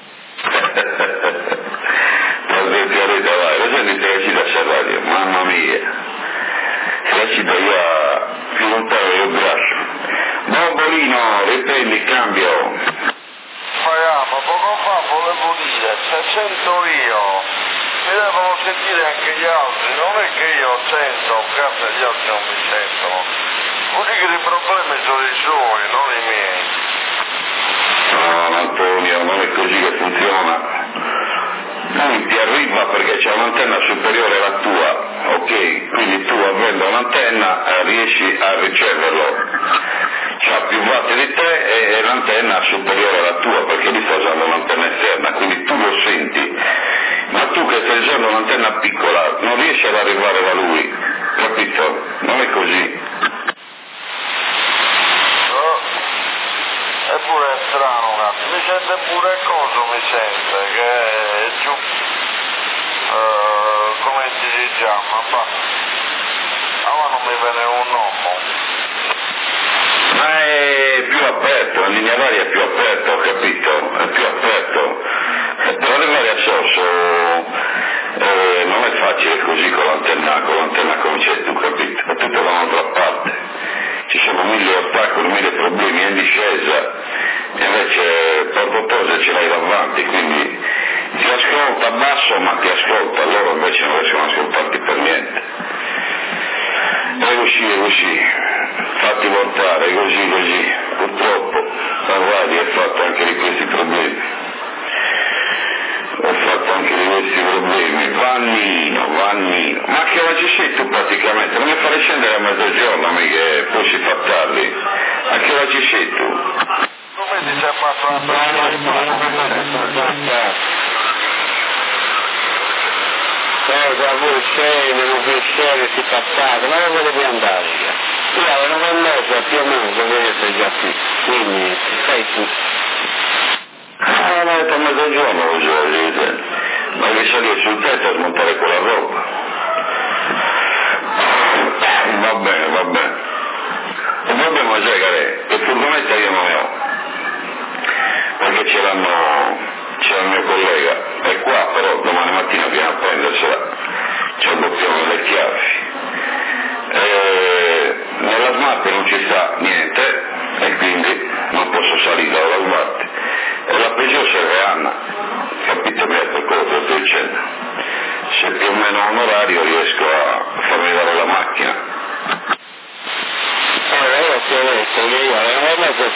Non senti la rete, vai, lo senti che ci lascia la radio, mamma mia. Se la città io più lontano io braccio. Bombolino, riprendi, cambio. Ma poco fa volevo dire, se sento io, mi devono sentire anche gli altri, non è che io sento, cazzo gli altri non mi sentono. Vuol dire che i problemi sono i suoi, non i miei. No, Antonio, non è così che funziona. Lui ti arriva perché c'è un'antenna superiore alla tua, ok? Quindi tu avendo un'antenna eh, riesci a riceverlo. C'ha più watt di te e l'antenna superiore alla tua perché lui sta usando un'antenna esterna, quindi tu lo senti. Ma tu che stai usando un'antenna piccola non riesci ad arrivare da lui, capito? Non è così. Eppure è strano un attimo, mi sente pure coso, mi sente, che è giù, uh, come si chiama, ma ah, non mi viene un nome. Ma è più aperto, la linea varia è più aperta, ho capito, è più aperto. Per arrivare a Sosso eh, non è facile così con l'antenna, con l'antenna come c'è tu, capito? È tutto da un'altra parte. Ci sono mille ostacoli, mille problemi, è in discesa, e invece poco cosa ce l'hai davanti, quindi ti ascolta basso ma ti ascolta, loro invece non riescono ad ascoltarti per niente. E così, è così, fatti votare, così, così, purtroppo la radio è fatta anche di questi problemi. Ho fatto anche di questi problemi, Vannino, Vannino, ma che oggi sei tu praticamente? Non mi fare scendere a mezzogiorno, mica, poi si fa tardi, a che oggi sei tu? Come ti sei fatto Cosa voi sei, non vi sei, si passate, ma dove devi andare? Io alle nove e mezza più o meno dovevo essere già qui, quindi sei tu. Ah, ma è a mezzogiorno oggi, vedete, ma devi salire sul tetto a smontare quella roba. Va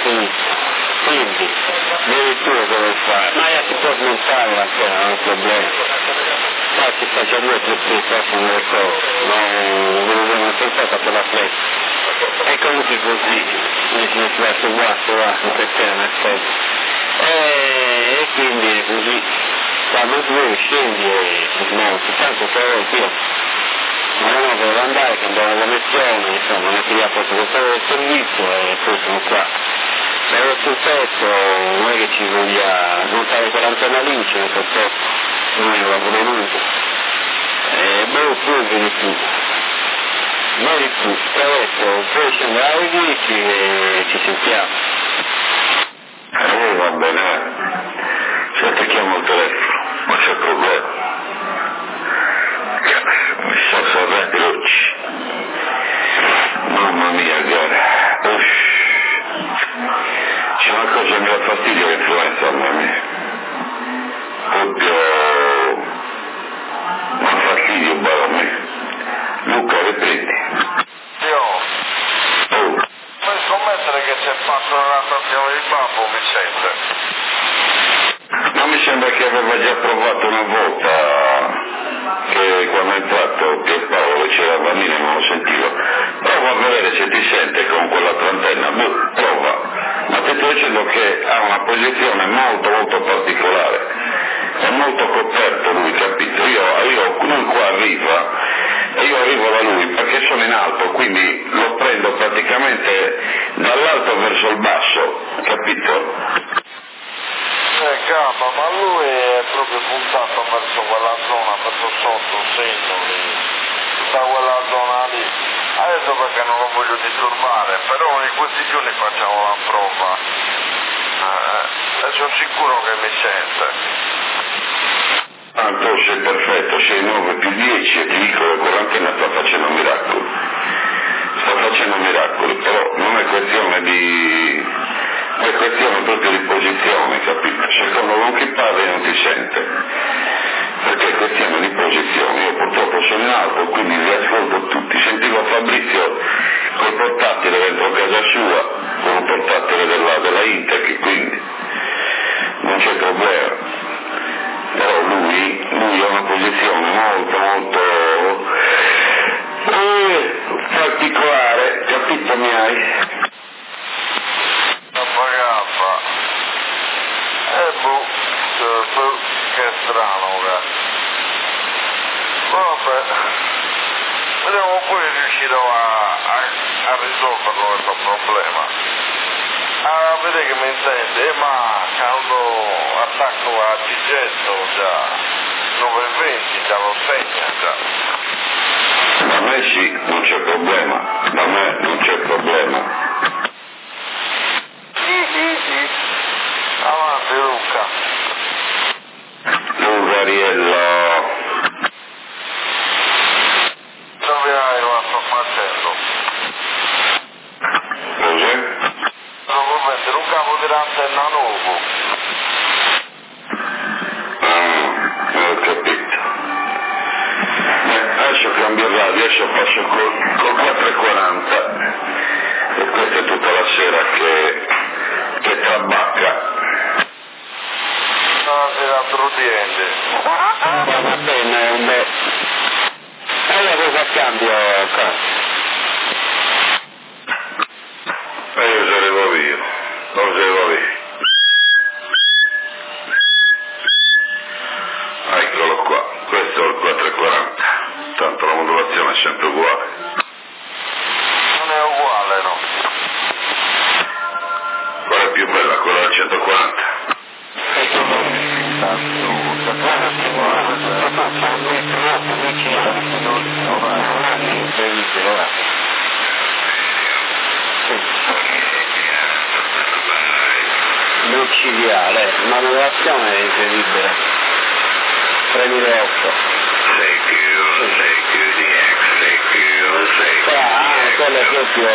sinistra. Quindi, devi tu dove fare, ma si può smontare l'antena, non è un problema. Qua si fa già due o tre cose, sono le cose, non non pensate per la fretta. E comunque così, mi sono fatto guasto, guasto, perché non aspetta. E, e quindi così, quando tu scendi e si smonti, tanto se vuoi io, ma no, devo andare, cambiare la connessione, insomma, non è che io posso portare il servizio e poi sono qua. Se avessi un pezzo, non è che ci voglia montare quell'antenna lì, ce ne so troppo, non è l'avevo venuto. E boh, tu vieni tu. Vieni tu, te adesso, poi scenderai alle dieci e ci sentiamo. Eh, va bene, se attacchiamo il telefono, ma c'è problema. Mi sono salvati l'occhi. Mamma mia, gara. Uff. C'è una cosa che mi dà fastidio che influenza a me. Proprio... mi fa fastidio a me. Luca, ripeti. Io... Oh. Puoi scommettere che c'è fatto una stazione di babbo, Vicente? Ma mi sembra che aveva già provato una volta, che quando è entrato Pierpaolo c'era la bambina e non lo sentivo. Prova a vedere se ti sente con quell'altra antenna. Boh, prova. Ma ti sto dicendo che ha una posizione molto molto particolare, è molto coperto lui, capito? Io, io lui qua arriva e io arrivo da lui perché sono in alto, quindi lo prendo praticamente dall'alto verso il basso, capito? Eh, capa, ma lui è proprio puntato verso quella zona, verso sotto, sento lì, tutta quella zona lì. Adesso perché non lo voglio disturbare, però in questi giorni facciamo la prova. Eh, e sono sicuro che mi sente. Tanto sei perfetto, sei nove più dieci e ti dico che quell'antenna sta facendo miracoli. Sta facendo miracoli, però non è questione di... è questione proprio di posizione, capito? Secondo con chi parli non ti sente, perché è questione di posizione. Io purtroppo sono in alto, quindi li ascolto tutti. Sentivo Fabrizio col portatile dentro casa sua, con un portatile della, della Intec, quindi non c'è problema. Però lui, lui ha una posizione molto molto eh, particolare, capito mi hai? Gaffa. Eh boh, che strano, ragazzi. Vabbè, vediamo poi riuscirò a, a, a risolverlo questo problema. Ah, vede che mi intende, ma quando attacco a Gigetto già nove e venti già lo segna già. Da me sì, non c'è problema, da me non c'è problema. Avanti Luca. Lugariello. Dove hai lo sto facendo? Cos'è? Devo mettere un capo di antenna nuovo. Ah, non ho capito. Eh, adesso cambio radio, adesso passo col, col quattro e quaranta e questa è tutta la sera che, che trabacca. Stasera trudiente. Va bene, beh. Allora cosa cambio, cazzo? E io se ne vado via, non se ne va via. Eccolo qua, questo è il quattro e quaranta, tanto la modulazione è sempre uguale. Non è uguale, no? Qual è più bella? Quella del centoquaranta? Micidiale, una modulazione è incredibile. tremilaotto. Ah, quello è proprio...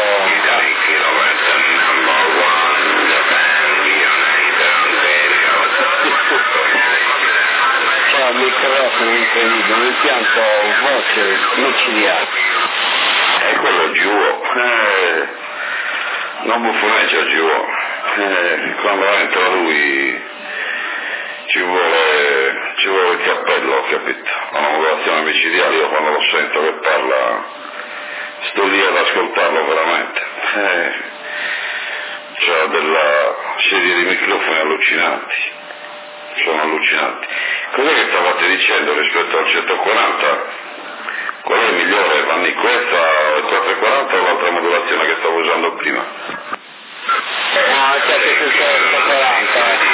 C'è un microfono incredibile, un impianto voce micidiale. E quello giù, eh, non buffoneggia giù. eh, quando entra lui ci vuole, ci vuole il cappello, capito? Una modulazione micidiale, io quando lo sento che parla sto lì ad ascoltarlo veramente. Eh, c'ha della serie di microfoni allucinanti, sono allucinanti. Cos'è che stavate dicendo rispetto al centoquaranta? Qual è il migliore, Vanni? Questa, il quattrocentoquaranta o l'altra modulazione che stavo usando prima? No, c'è che il centoquaranta.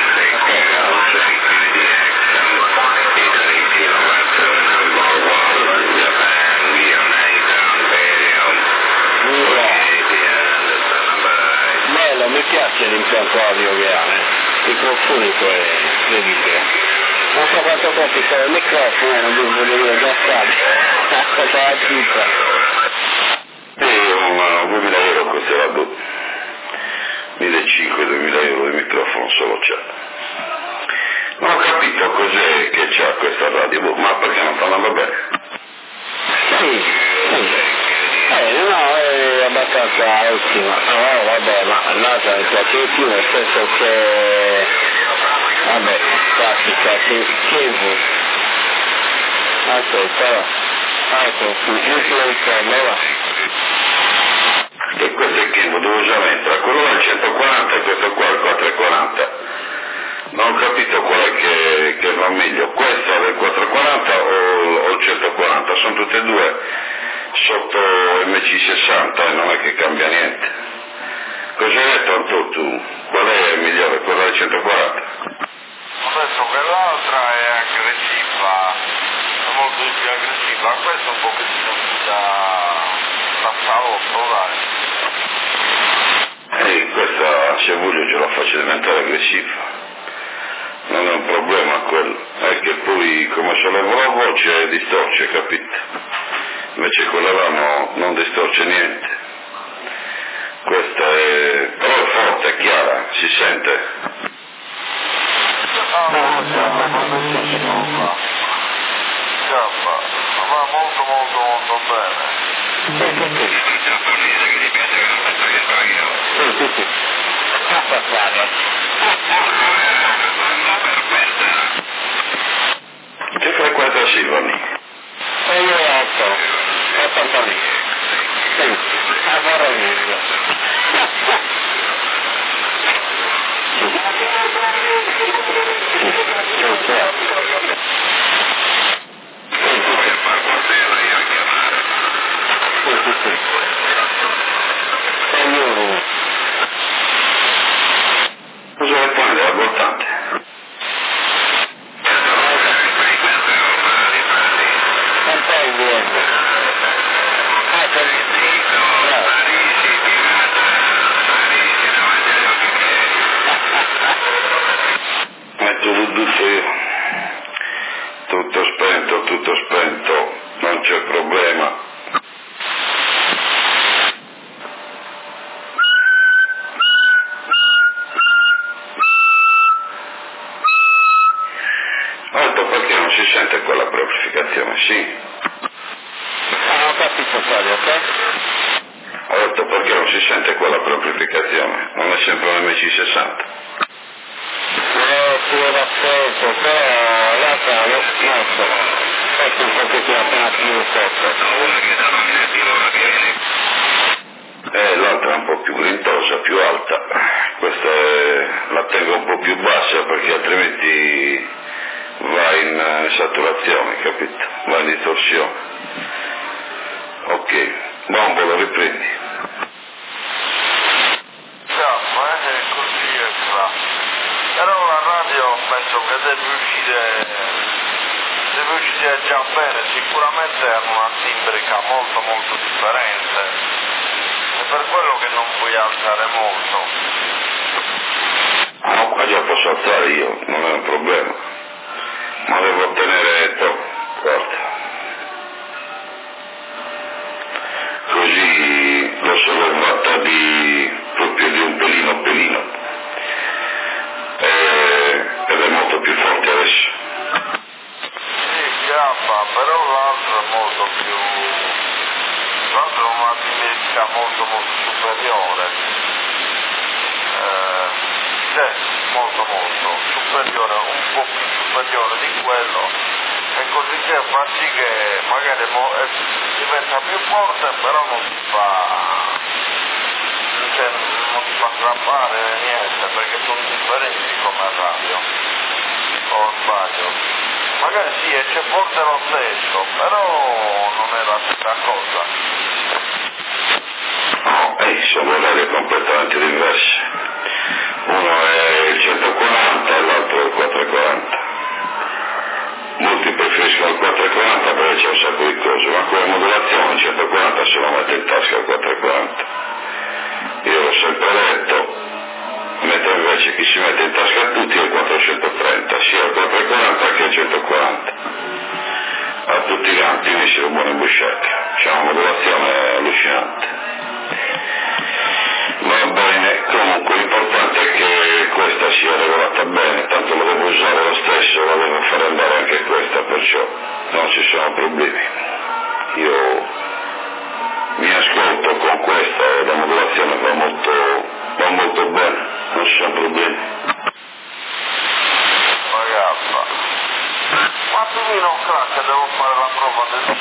Bello, mi piace l'impianto audio che ha, eh. Microfonico è incredibile. Non so quanto costa il microfono, non devo dire già stato. Questa è la cifra. E un duemila euro costerà millecinquecento duemila euro di microfono solo c'è. Non ho capito cos'è che c'ha questa radio, ma perché non sta andando bene? Sì, sì. Eh, no, è abbastanza ottima. No, vabbè, ma l'altra mi piace di più, nel senso che... Vabbè, classica, che... che... Aspetta, ecco, il va. E questo è che dove già entra? Quello è il centoquaranta e questo qua è il quattrocentoquaranta. Non ho capito qual è che, che va meglio, questo è il quattrocentoquaranta o, o il centoquaranta, sono tutte e due sotto M C sessanta e non è che cambia niente. Cosa hai detto Anto tu? Qual è il migliore? Quella del centoquaranta? Ho detto che l'altra è aggressiva, è molto di più aggressiva, questa è un pochettino più da, da salotto, dai. E questa se voglio ce la faccio diventare aggressiva. Non è un problema quello, è che poi come sollevo la voce distorce, capito? Invece quella là no, non distorce niente. Questa è... però è forte, è chiara, si sente. Ah, no, no, Scappa, va molto molto molto bene. Che frequenza si, Vanni? E io otto, ottanta lì. Sì, a Varese. Cosa ne prende? È importante. Un po' indietro. Ah, per... Metto tutto io. Tutto spento, tutto spento, non c'è problema. Alto, perché non si sente quella amplificazione? Sì. Non ho capito quale, ok? Ho detto perché non si sente quella amplificazione? Non è sempre un M C sessanta. Eh, sì, era sotto, però l'altra lo scorso. Ecco un pochettino appena più sotto. Eh, l'altra è un po' più grintosa, più alta. Questa è... la tengo un po' più bassa perché altrimenti va in saturazione, capito? Va in distorsione. Ok, bombo, lo riprendi. Scappa, eh, così è qua. Però la radio penso che deve uscire, deve uscire già bene, sicuramente è una timbrica molto molto differente. È per quello che non puoi alzare molto. Ah, no, qua già posso alzare io, non è un problema. Ma devo ottenere troppo, guarda. Così l'ho sollevata di proprio di un pelino pelino. E, ed è molto più forte adesso. Sì, chiappa, però l'altro è molto più... l'altro è una timbrica molto molto superiore. eh, c'è molto molto superiore, un po' più superiore di quello, e così che fa sì che magari mo, eh, diventa più forte, però non si fa, cioè, non si fa strappare niente, perché sono differenti come radio, o sbaglio. Magari sì, e c'è forte lo stesso, però non è la stessa cosa. No, eh, sono orari completamente diversi. Uno è il centoquaranta e l'altro è il quattrocentoquaranta. Molti preferiscono il quattrocentoquaranta perché c'è un sacco di cose, ma con la modulazione il centoquaranta se lo mette in tasca il quattrocentoquaranta. Io l'ho sempre detto, mentre invece chi si mette in tasca a tutti è il quattrocentotrenta, sia il quattrocentoquaranta che il centoquaranta. A tutti gli altri mi si rubano in buscetta, c'è una modulazione allucinante. Va bene, comunque l'importante è che questa sia regolata bene, tanto lo devo usare lo stesso, la devo fare andare anche questa, perciò non ci sono problemi. Io mi ascolto con questa e la modulazione va molto, va molto bene, non ci sono problemi. Ragazza, ma tu mi non caccia, devo fare la prova del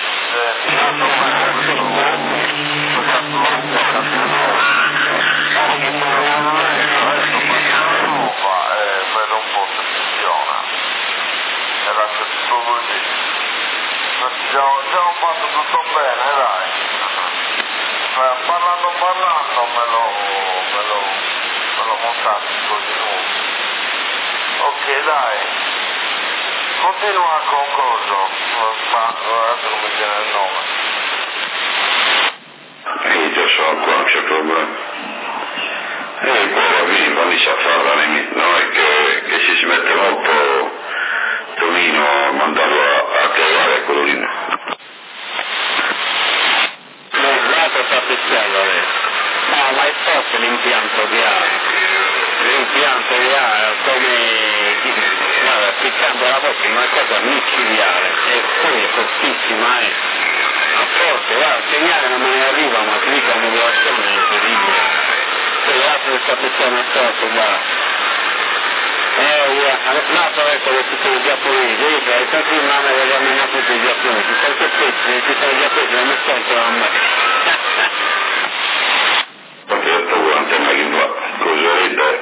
vedo un po' se funziona e lascio tutto così. Già, già ho fatto tutto bene, dai. Parlando parlando me lo, me lo, me lo montate così nuovo. Ok, dai. Continua con coso, ma adesso non mi viene il nome. E io sono qua, non c'è problema. E poi la viva, lì sa farla, non è che, che si si mette molto Tonino a mandarlo a, a cagare quello lì. Lo sguardo sta picchiando adesso. No, ma è forte l'impianto che ha. L'impianto che ha come, guarda, piccando la bocca, una cosa micidiale. E poi è fortissima, eh. A forte, guarda, il segnale non me ne arriva, ma qui la modulazione è incredibile. L'altro sta pensando a tutto, guarda. Eh, l'altro adesso che sono i giapponesi, io hai tanti in mano che hanno tutti i giapponesi, qualche pezzo, ci sono i giapponesi, non mi sentono a me. Perché ho detto quante me li va, cosa ride?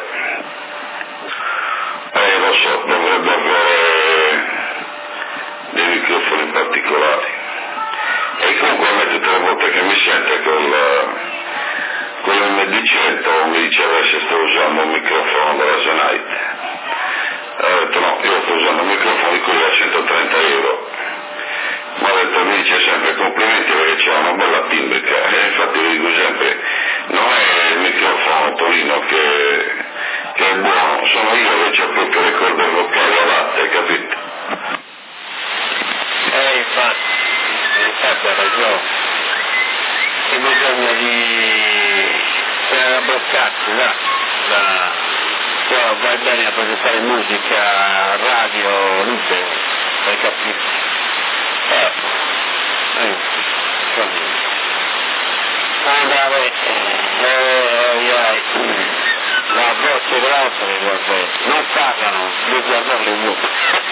Eh, lo so, dovrebbe avere dei microfoni particolari. E comunque a me tutte le volte che mi sente col... con il M D cento mi diceva se sto usando un microfono della Zenite. Ho detto no, io sto usando un microfono di quelli a centotrenta euro. Ma ha detto, mi dice sempre complimenti perché c'è una bella timbrica. E infatti io dico sempre, non è il microfono Torino che, che è buono, sono io che ho proprio le corde vocali a latte, capito? Eh, infatti, infatti ha ragione. C'è bisogno di... per bloccarsi, là, da... qua vai bene a presentare musica, radio, libero, hai capito? Eh, eh, andare, eh, eh, la voce grossa le guardate, non parlano, devi guardarle in bocca.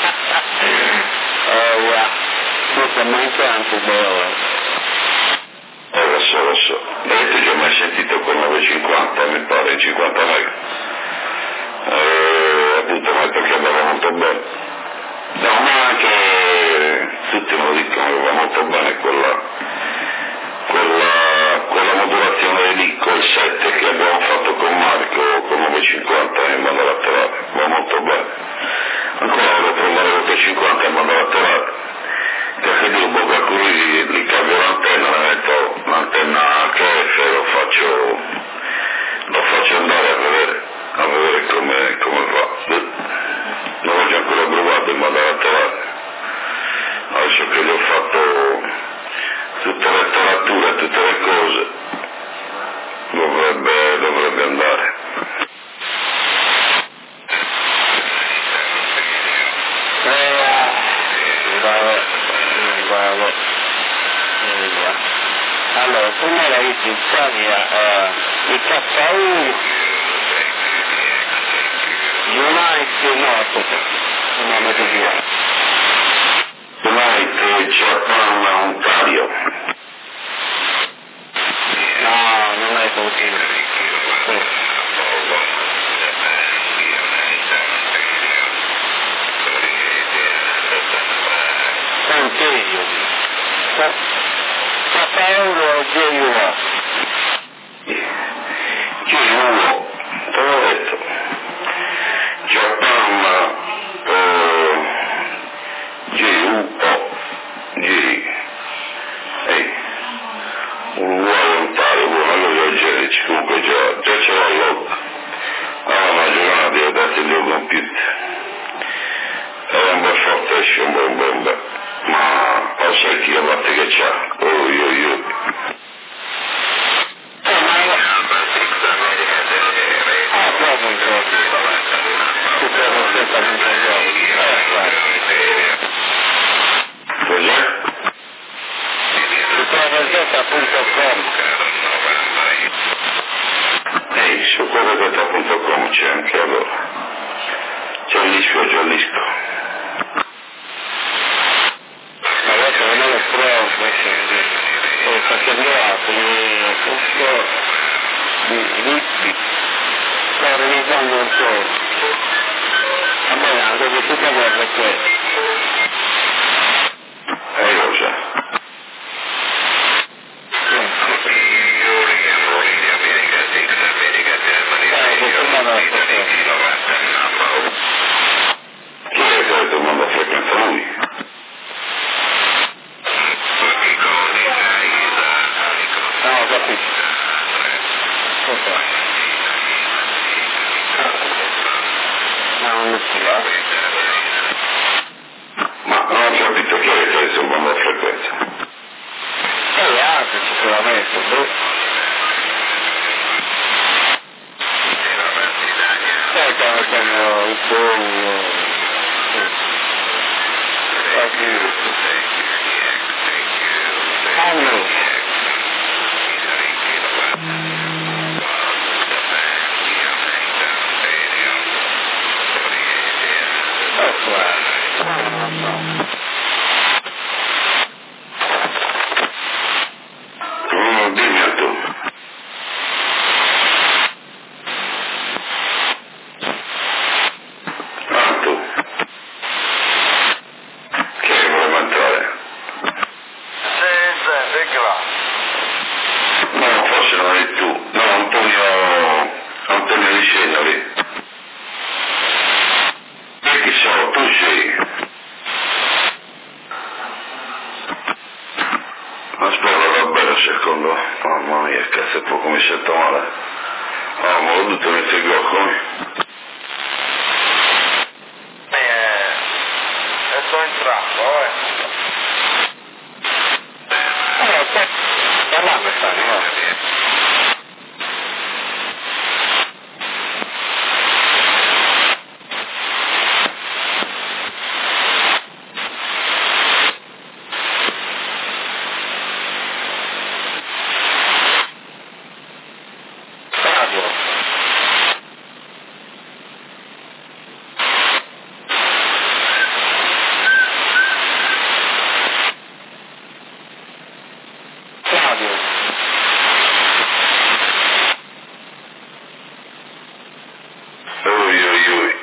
Eh, yeah, questo è mancante bello. Eh, lo so, lo so. Avete già mai sentito quel novecentocinquanta, mi pare, in cinquanta mega? Eh, appunto, ma perché andava molto bene. No, ma anche tutti me lo dicono che va molto bene quella, quella, quella modulazione lì col sette che abbiamo fatto con Marco, con novecentocinquanta in banda laterale, va molto bene. Ancora voglio provare l'ottocentocinquanta in banda laterale. Perché dopo per cui li cambio l'antenna, la metto l'antenna H F e lo faccio, lo faccio andare a vedere, a vedere come, come va. Non l'ho già ancora provato in modo laterale. Adesso che gli ho fatto tutte le tarature, tutte le cose, dovrebbe, dovrebbe andare. Allora, come la vita in Italia, eh, il K uno United, no, aspetta, un nome di via. United Japan Ontario. No, non è così. Ontario. Paolo J U O. J U O, te l'ho detto. Japan eh, J U O. J. Ehi. Uruguay Ontario, buona cosa Gerici, comunque già, già ce l'ho io. Allora una giornata devo darti il mio computer. Era un bel forte, un buon bomba. Ma lo sai chi a parte che c'ha? Oh io io. Ah, proprio proprio. Tutta la stessa Cos'è? Supermercata punto com. Ehi, su supermercata punto com c'è anche allora. C'è il disco, c'è il disco. Ma adesso non è lo pro, poi facendo altro, tutto di sto organizzando un po'. A me la cosa tutta guarda questo. Ehi cosa? Chi è che ha domanda frequenza lui? No, ho capito. Ok. No, non si va. Ma non ho capito chi è che ha detto domanda frequenza? E gli altri sicuramente, boh. Sai che abbiamo il pollo. Ah no. Mm, dimmi a tu. Ah, tu. Chi è che vuole entrare? Sì, senti, grazie. No, forse non eri tu. No, Antonio... Antonio Vicino lì. E chi so, tu sei. Aspetta, va bene un secondo. Mamma mia, cazzo, è poco mi sento male. Ah, ma ho dovuto mettere il gioco. E sto entrando, eh. Allora, te, parlando stanno, no? Radio. Radio. Ui, ui, ui.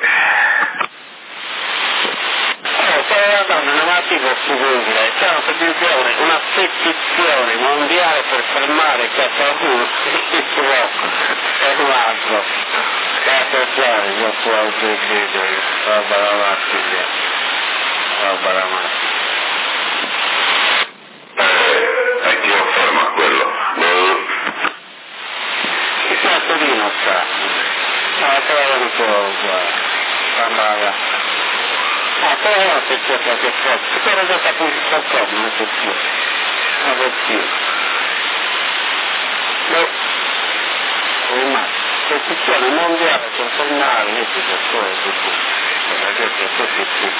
Allora, stavo guardando un articolo su Google, c'è una petizione, una petizione mondiale per fermare Catalunya, è un altro. Cazzo c'è, io può decidere, roba la mattina, roba la mattina. Eh, e chi lo ferma quello? Boh. Che cazzo di non sta? No, trovo un po' qua, andava. Ah, però non c'è più qualche cosa, però già sta punto com, non c'è più, non c'è più. No, ormai, petizione mondiale per fermare queste persone di qui, perché è così più.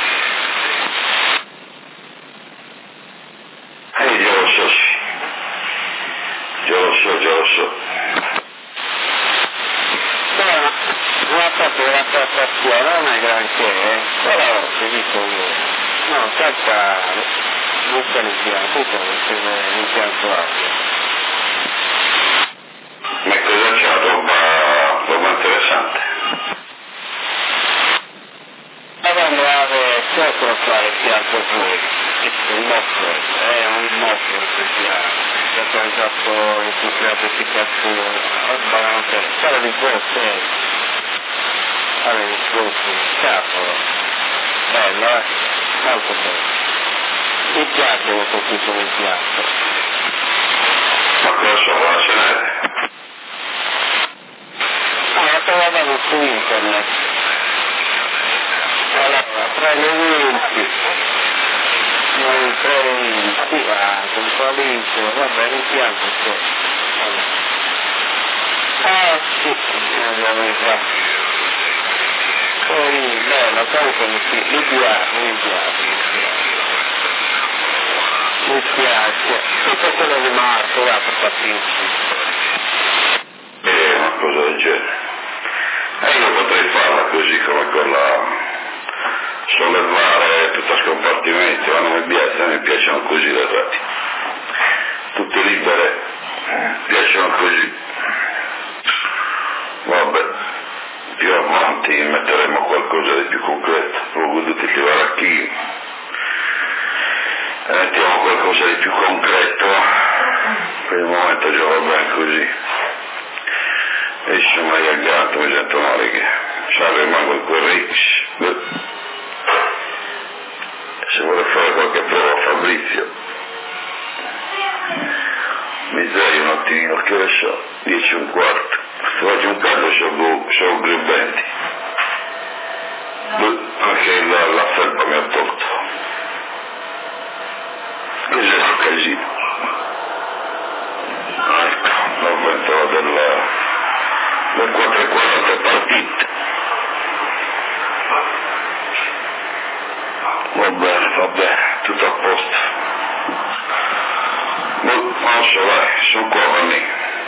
Eh, già lo so, sì. Già lo so, già lo so. Però, una cosa, una sensazione non è granché, eh? Però ti dico io, no, senza non sta l'impianto, tutto l'impianto audio. Ma cosa c'è una roba, roba interessante? Avendo ave poco fare il pianto fuori, il nostro è un nostro che sia stato esatto in tutte le applicazioni, veramente, fare di voce, fare di voce, cavolo, bello eh, molto bello, mi piace questo tipo di piatto. Ma cosa sono, la scenetta? Ah, l'ho trovato su internet. Allora, tra le vinti, noi tre vinti, va, con qualito, vabbè, mi piace questo. Ah, sì, non l'avevo fatto. Poi, bello, comunque mi piace, mi piace, mi piace, mi piace. Mi piace, tutto quello di Marco, va, per capirci. Eh, una cosa del genere. E io potrei farla così come quella... sollevare tutto a scompartimenti, ma non mi piace, mi piacciono così le reti. Tutte libere, piacciono così. Vabbè, più avanti metteremo qualcosa di più concreto, ho voluto tirare a chi. E mettiamo qualcosa di più concreto, per il momento già va bene così. E insomma io al gatto mi sento male che se rimango in quel Rix. Se vuole fare qualche prova a Fabrizio, mi dai un attimino che ne so, dieci e un quarto, se faccio un caldo sono gribenti, anche la, la felpa mi ha tolto. Cos'è questo casino? Ecco, l'avventura del, del quattro e quaranta è partita. Va bene, va bene, tutto a posto. Non so, dai, sono qua a me.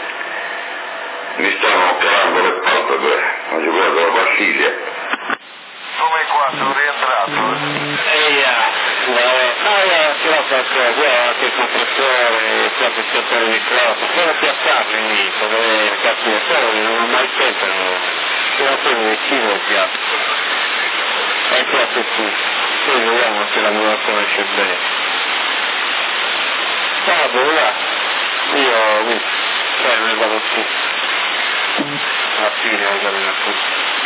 Mi stanno calando le palpebre, ho giocato la Marsiglia. Come qua, sono rientrato? Ehi, no, io ce l'ho fatto, guarda, che compressore, qualche settore di cross, solo piazzarli lì, dove capire, solo non ho mai fatto, se non sono vicino al piatto. E questo tutto. Poi vediamo se la lavorazione c'è bene. Vado là, io mi cioè ne vado su. Alla fine ho dato una tutto.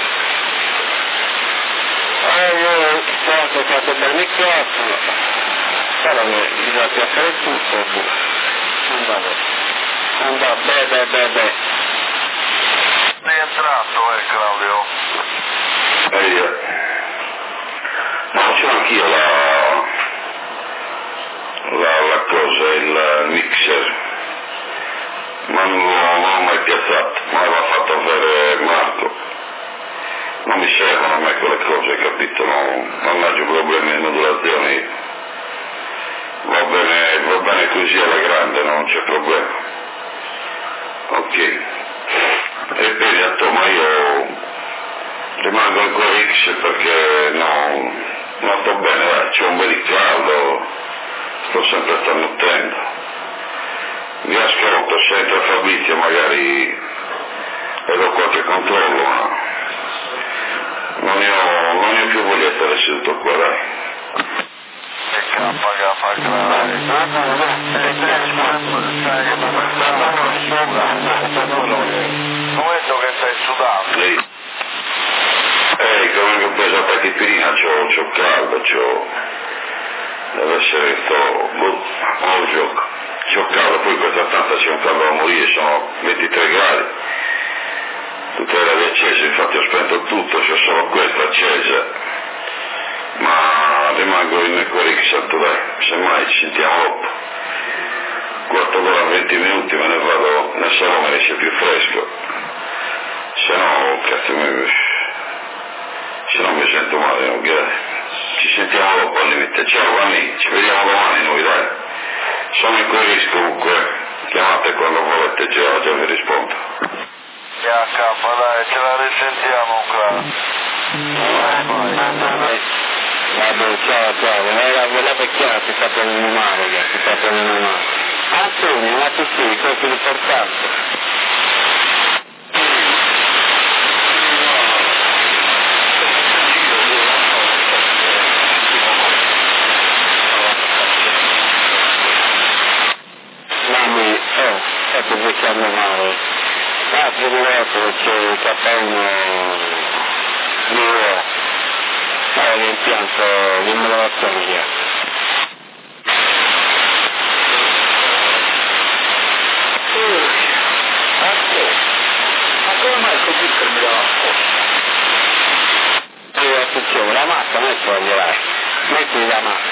E io sono toccato per il microfono, però bisogna piazzare tutto, boh. Andavo. Andavo, beh, beh, beh, beh. Rientrato, eh, Claudio? E io. No, c'ho anch'io la, la, la cosa, il mixer, ma non l'ho mai piazzato, ma l'aveva fatto avere Marco. Non mi servono a me quelle cose, capito? Non, non ho problemi di modulazione. Va bene, va bene così alla grande, non c'è problema. Ok. E bene, detto, ma io rimango ancora X perché no... Non sto bene, dai, c'è un bel caldo, sto sempre starnutendo. Mi ascolto, sento Fabrizio, magari vedo qualche controllo, ma non ne ho, non ne ho più voglia di stare seduto qua, dai. Che cappa, cappa, come so che stai sudando? Lì. Eh, come mi ho preso la tachipirina, c'ho, c'ho caldo, c'ho... deve essere sto... boh, non lo gioco. C'ho caldo, poi questa stanza c'è un caldo a morire, sono ventitré gradi. Tutte le leve accese, infatti ho spento tutto, c'ho solo questa accesa. Ma rimango in Querixat, dai, semmai ci sentiamo dopo. Quarto d'ora, venti minuti, me ne vado nel salone, esce più fresco. Se no, cazzo mi... se no mi sento male, non chiede. Ci sentiamo dopo al limite. Ciao Vanni, ci vediamo domani noi, dai. Sono in Queris comunque, chiamate quando volete, già, già vi rispondo. Ya, cappa, dai, ce la risentiamo, Claudio. Vado, ciao, ciao, quella, quella vecchiata si sta prendendo male, si sta prendendo male. Antonio, ma tu sì, questo è l'importante. Mammi, oh, ecco che stanno male. Ah, più di volta c'è il K uno due, fare l'impianto di modulazione via. Ma come mai il computer mi dava apposta? E attenzione, la massa non è toglierai, metti la massa.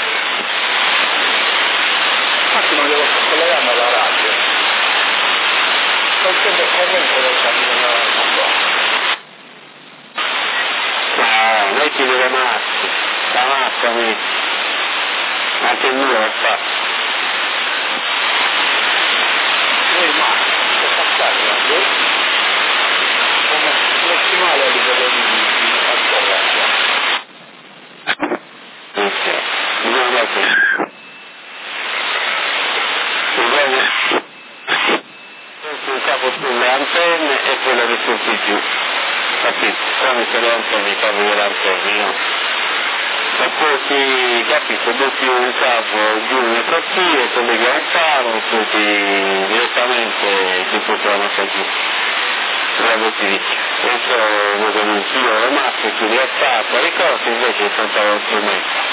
Infatti non devo collegare alla radio. Non sento corrente del cammino della bomba. No, metti le masse, la massa metti. Anche il mio lo fa. Noi ma, per passare la luz, come ottimale a livello di fattoria. Ok, bisogna mettere. Bisogna un capo sulle antenne e poi le risulti giù. Capito? Come se le antenne, i cavi delle antenne, no? E poi si, capito, butti un cavo giù nel cortile, colleghi a un palo e poi ti, direttamente ti porta la massa giù. La butti lì. Questo lo denuncio, le masse, chiudi a stato, le cose invece sono lo strumento.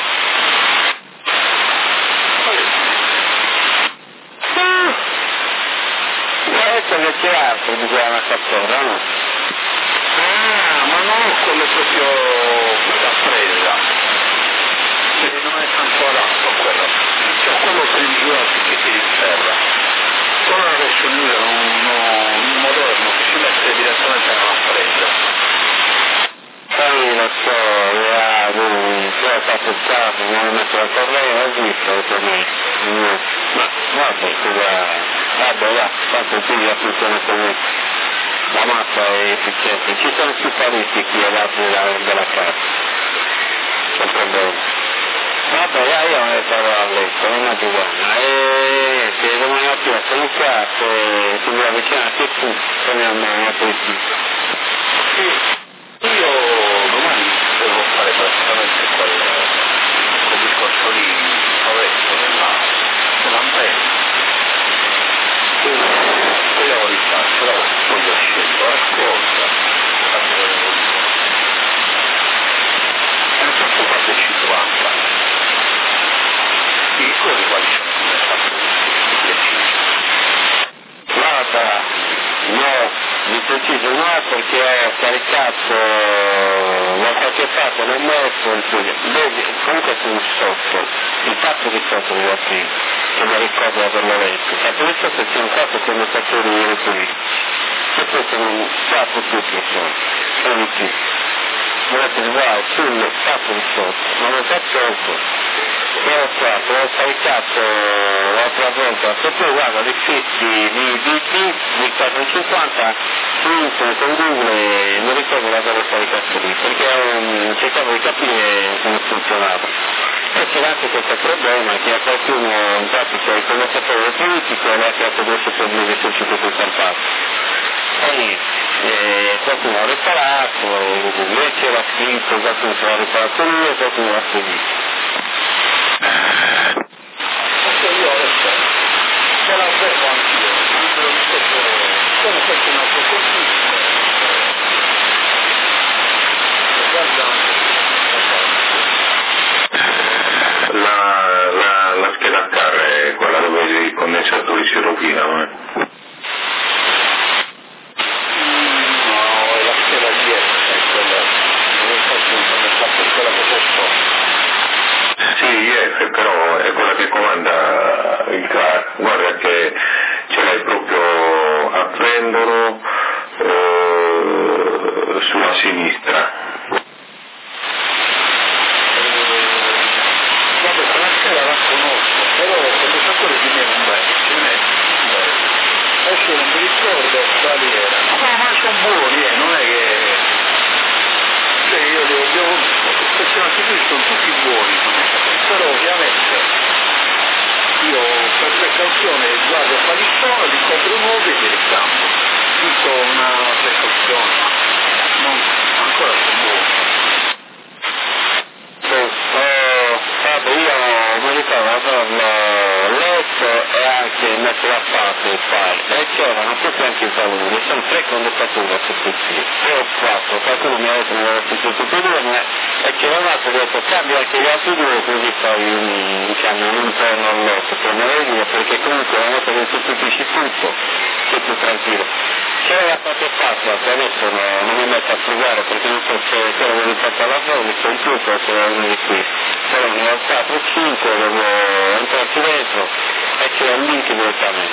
Adesso che c'è altro di quella mazzattora, no? Ah, ma non ho quello proprio da presa. Perché non è tanto adatto a quello. C'ho quello per il giù che si disterra. Quello adesso usa un moderno che si mette direttamente nella presa. Poi lo so, ah, lui, tu hai fatto il caso, non hai messo la corrente, ho visto, ho detto, ma guarda, scusa, vabbè, va, tanto qui la funzione così, la massa è efficiente, ci sono più paletti qui all'altro della, della casa, c'è un problema. Vabbè, io non ne sarò a letto, non ho bisogno, e se domani mattina sono in casa e si vuole avvicinare a tu, torniamo a poesia. Sì. Io domani devo fare praticamente quel, quel discorso lì, provetto della, dell'antenna. Poi devo restare, però poi ho scelto ascolta, e non so quanto è cinquanta. I ricordi quali sono come fatto precisi. Guarda, no, di preciso no perché ho caricato, l'ho qualche fatto nel messo, vedi, comunque sono sotto, il fatto di sotto di aprire, che mi ricordo di averlo letto, il fatto di sotto c'è un quattro commutatori elettrici, e poi sono quattro dupli sono, sono di più. Volete guardare sul fatto di sotto, ma non faccio sotto. Ero qua, l'ho caricato l'altra volta, se poi guarda gli scritti di D T di quattrocentocinquanta su internet con Google non ricordo l'averlo caricato lì, perché um, cercavo di capire come funzionava. E c'era anche questo problema che a qualcuno in pratica il condensatore elettronico e l'ha creato grosso problemi sul circuito stampato. E niente, eh, qualcuno ha riparato, lei c'era scritto, qualcuno l'ha riparato lui e qualcuno l'ha seguito. Perché io adesso ce l'avevo anch'io, anche lo stesso, come questo è un altro consiglio. La, la, la scheda a carre è quella dove i condensatori si rovinano, eh? No, è la scheda di è quella, non so se non fatto quella che c'è sotto. Sì, I F, però è quella che comanda il car, guarda che ce l'hai proprio a pendolo eh, sulla sinistra. Vabbè, quella scheda la conosco, però il condensatore di me non è, ce n'è, adesso non mi ricordo quali erano. No, ma sono buoni, eh, non è che... Sì, io devo, devo questi qui sono tutti buoni, però ovviamente io per precauzione guardo quali sono, li compro nuovi e li ricambio, giusto una precauzione, non ancora sono buoni. Vabbè, io mi ricordo averlo letto e anche messo da parte il file, e c'erano tutti anche i valori, sono tre condutture su P C, tre o quattro, qualcuno mi ha detto che non avevo sostituirne e che un altro ha detto cambia anche gli altri due così fai un, diciamo, un interno all'otto, per meglio, perché comunque una volta che sostituisci tutto, sei più tranquillo. C'era la parte fatta, che adesso no, non mi metto a provare perché non so se quello che ho fatto alla fine, c'è in tutto o se è uno di qui. Però ne ho quattro o cinque, devo entrarci dentro e c'è un link direttamente.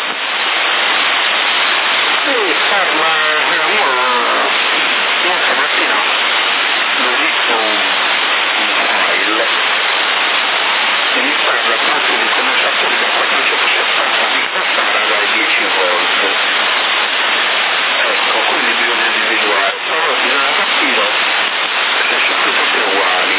Sì, parla, io, io stamattina ho visto un, un file che mi parla proprio di condensatori da quattrocentosessanta microfarad ai dieci volt. Ecco, quindi bisogna individuare, però bisogna capire se sono tutte uguali.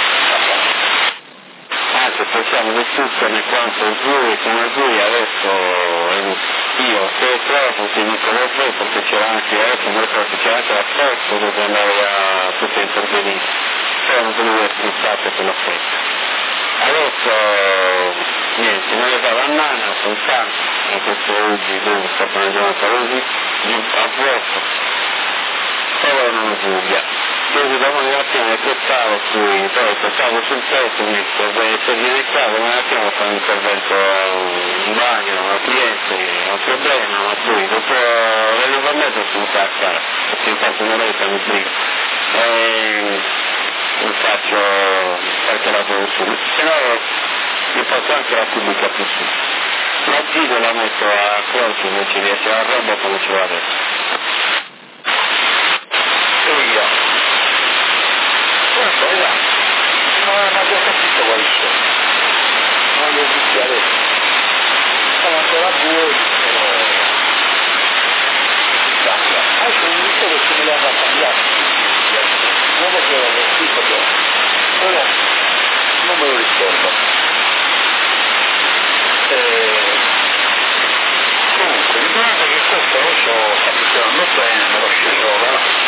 Anche possiamo discutere quanto Zuri come Zuri adesso io se trovo ti dico lo so perché c'era anche adesso non so c'era anche la festa dove andare a tutte intervenire, però non sono sfruttate per la festa. Adesso niente, non le dava a nana, sono tanti, in questo oggi dove sta prendendo così, a vuoto, però non Giulia. Quindi domani mattina mi portavo sui, poi portavo sul tetto, mi dico, se viene qua, domani mattina ho fatto un intervento in bagno, un cliente, un problema, ma poi dopo vengo per me sono venuto a casa, perché infatti un'oretta mi brigo. E mi faccio qualche lavoro su, se no mi faccio anche la pubblica più su. La giro la metto a corso invece di essere a roba come ci va adesso. E io. Guarda, là, non ho già capito quali sono, non li ho visti adesso, sono ancora buoni, però cambia. Adesso non mi ricordo se me li hanno cambiati, non lo so, l'ho scritto però, però non me lo ricordo. E... comunque, ricordate che questo lo so, sta funzionando bene, me l'ho sceso là.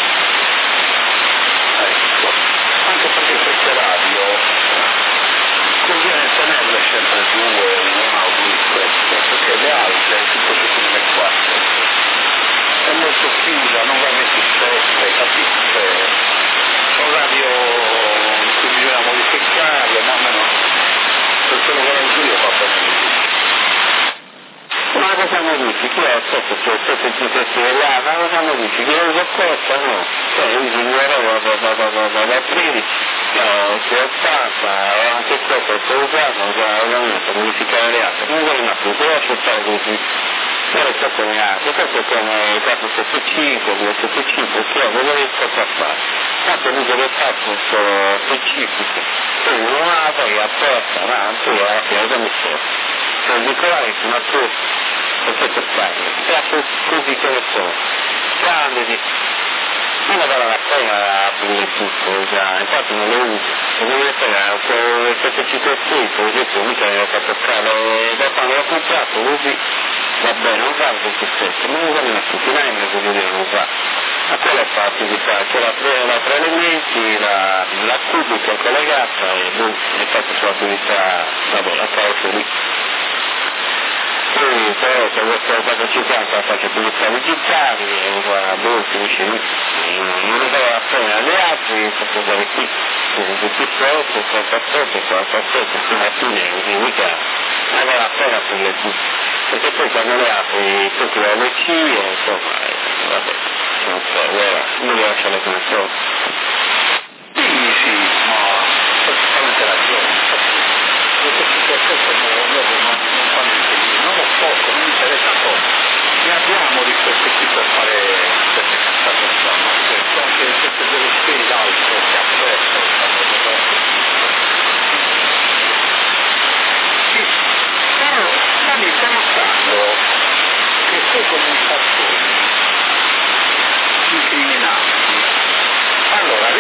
Ecco, anche perché queste radio conviene tenerle sempre due, una o due di queste, perché le altre, tipo su quelle quattro, è molto chiusa, non va metti sette, capite? Sono radio in cui bisogna modificarle, ma almeno per quello che ho io va bene così. Ma cosa siamo dici? Chi è sotto che sotto ci testi là? Ma cosa siamo dici? Che uso questa? No. Cioè io signoravo da tredici, ottanta, anche questo è stato usato, ovviamente modificare le altre. Non vuole una più, devo accettare così. Però questo come altro, questo è come quattro sette cinque, due sette cinque, che ho quello che sto a fare. Tanto l'uso che faccio sono specifiche. Poi non la poi apposta avanti e alla fine come sto. Per Nicolai una cosa perché per farlo, è così come sono, grandi, non vale la pena aprire tutto, già, infatti non lo uso, non mi frega, queste citazioni, per esempio, mica mi fa toccare, da quando l'ho comprato così, va bene, non fa con se stesso, ma non va bene a tutti, non è meglio dire non fa. A quella è facile di fare, c'è la tre, la tre elementi, la, la cubica collegata e boh, è fatto sull'attività, vabbè, la causa lì. Poi però se vuoi fare quattrocentocinquanta faccio pubblicità digitali e guarda, boh, finisce lì. Non ne vale la pena agli altri, posso andare qui, ventisette, trentasette, quarantasette, fino a fine, così mica non vale la pena prendere tutti. Perché poi quando le apri tutti le O C, insomma, vabbè, non so, guarda, non li lasciano come sono. Sì, sì, ma perfettamente ragione. Questo questo non non fa niente, non lo so, non mi interessa poco. Ne abbiamo di questi qui per fare queste cazzate qua, ma c'è anche queste delle stelle l'altro che ha aperto, stanno dovendo. Sì, però stanno pensando che quei commentatori incriminanti, allora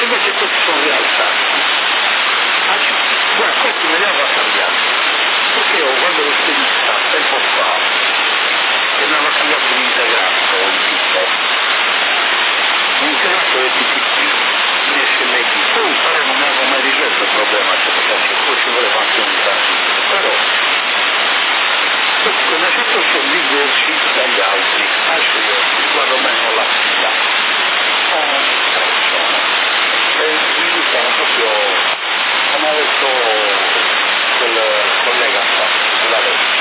invece questi sono rialzati. Guarda, questo immediato ha cambiato, perché io quando l'ho vista tempo fa, che mi aveva cambiato un integrato, un tipo, un integrato del P T P, un S M D, poi però non mi avevo mai risolto il problema, cioè perché poi ci voleva anche un transito, però questo come fatto sono diversi dagli altri, adesso io guardo bene con la figlia, sono tre persone, e risultano proprio, come ha detto quel collega qua, sulla destra.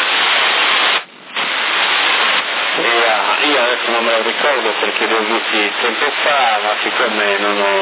Io, io adesso non me lo ricordo perché li ho visti tempo fa, ma siccome non ho,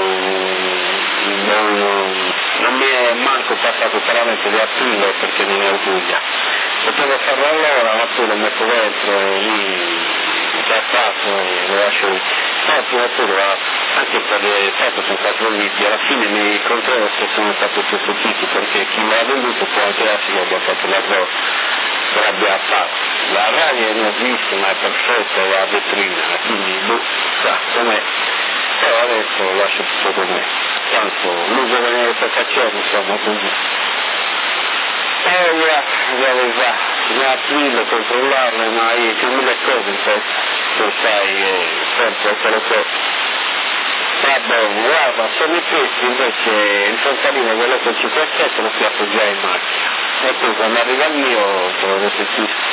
non, non mi è manco passato per la mente di aprirlo perché non è Puglia. Potevo farlo allora, ma poi lo metto dentro, lì già fatto e lo lascio lì. No, prima o poi anche per le foto sono quattro litri, alla fine mi controllo se sono stati sostituiti perché chi me l'ha venduto può anche darsi che abbia fatto l'errore, che l'abbia fatto. La radio è nuovissima, è perfetta, è la vetrina, quindi boh, sa com'è. Però adesso lo lascio tutto com'è. Tanto l'uso delle facciamo, insomma, così. E ora, dove va? Bisogna aprirlo, controllarlo, ma io c'è mille cose in testa, tu sai, eh, sempre quello che... Va bene, guarda, se mi pesi invece il frontalino quello che ci sette lo piazzo già in macchina. E poi quando arriva il mio te lo restituisco.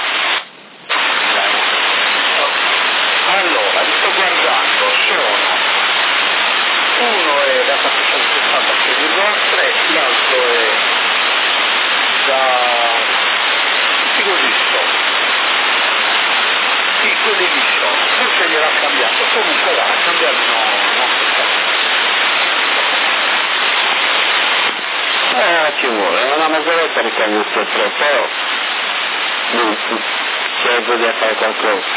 Allora, li sto guardando, sono uno è da quattrocentosessanta virgola tre, l'altro è da tipo listo, sì, quelli listo, forse gliel'ha cambiato, comunque va, a cambiarli no, non si sa. Eh, ci vuole, è una mezz'oretta di cambio il tre, però non c'è bisogna fare qualcosa.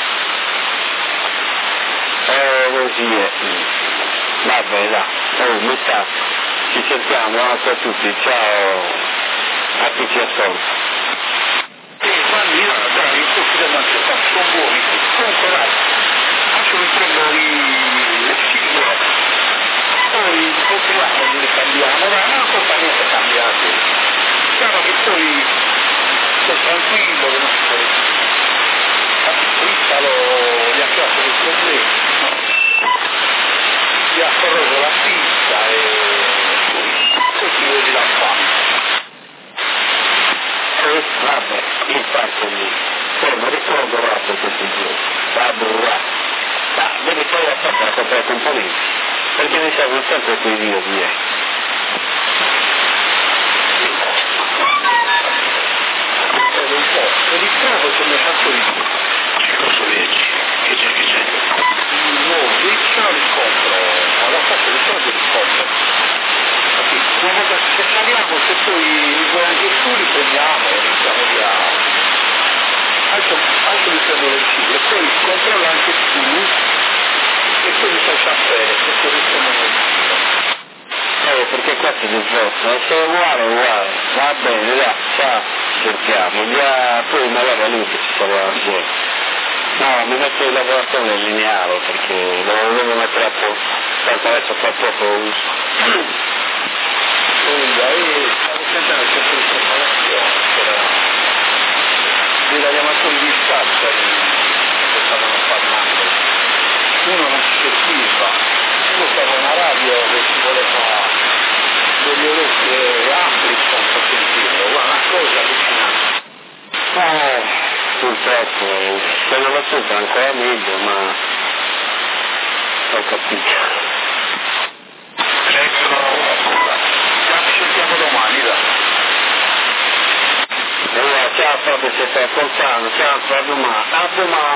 Eh, così è. Vabbè, dai, oh, mi sa, ci sentiamo, buonanotte a tutti, ciao a chi ci ascolta. E quando io, dai, in questi davanti, sono buoni, comunque vai, adesso mi prendo il singolo, poi continuiamo, li cambiamo, dai, non sono per niente cambiati. Chiaro che poi sto tranquillo, che non si può instalo, gli ha creato dei problemi, gli ha corroso la pista e poi si vede la fame. Eh, vabbè, infatti lì, poi mi ricordo rappo questi giorni, vabbè, va, ma devi poi a fare la comprare componenti, perché mi servono sempre quei video di ieri. E un po', e ritrovo che mi ha fatto il Che cosa leggi? Che c'è, che c'è? nuovo, io li compro, alla fatto di solito li compro. Capito? Una volta che saliamo, se poi li vuoi anche tu li prendiamo e iniziamo via. Adesso, adesso li prendo le cifre, poi controllo anche tu e poi mi fai sapere se poi rispondo nel sito. Eh, perché qua si disvolta, se è uguale, uguale, va bene, dai, ciao, cerchiamo, già, poi magari a lui che ci sarà assieme. No, mi metto il lavoratore lineare perché lo volevo mettere a posto, tanto adesso fa poco uso. Quindi lei stavo sentendo il centro di preparazione, c'era dei lavoratori di scaccia che stavano parlando. Uno non si sentiva, uno stava una radio che si voleva delle orecchie Amplifon per sentirlo, guarda, una cosa allucinante. Eh, purtroppo, se non lo sento ancora meglio, ma ho capito. Ecco, ci sentiamo domani, dai. Allora, ciao Fabio, se stai ascoltando, ciao, a domani, a domani.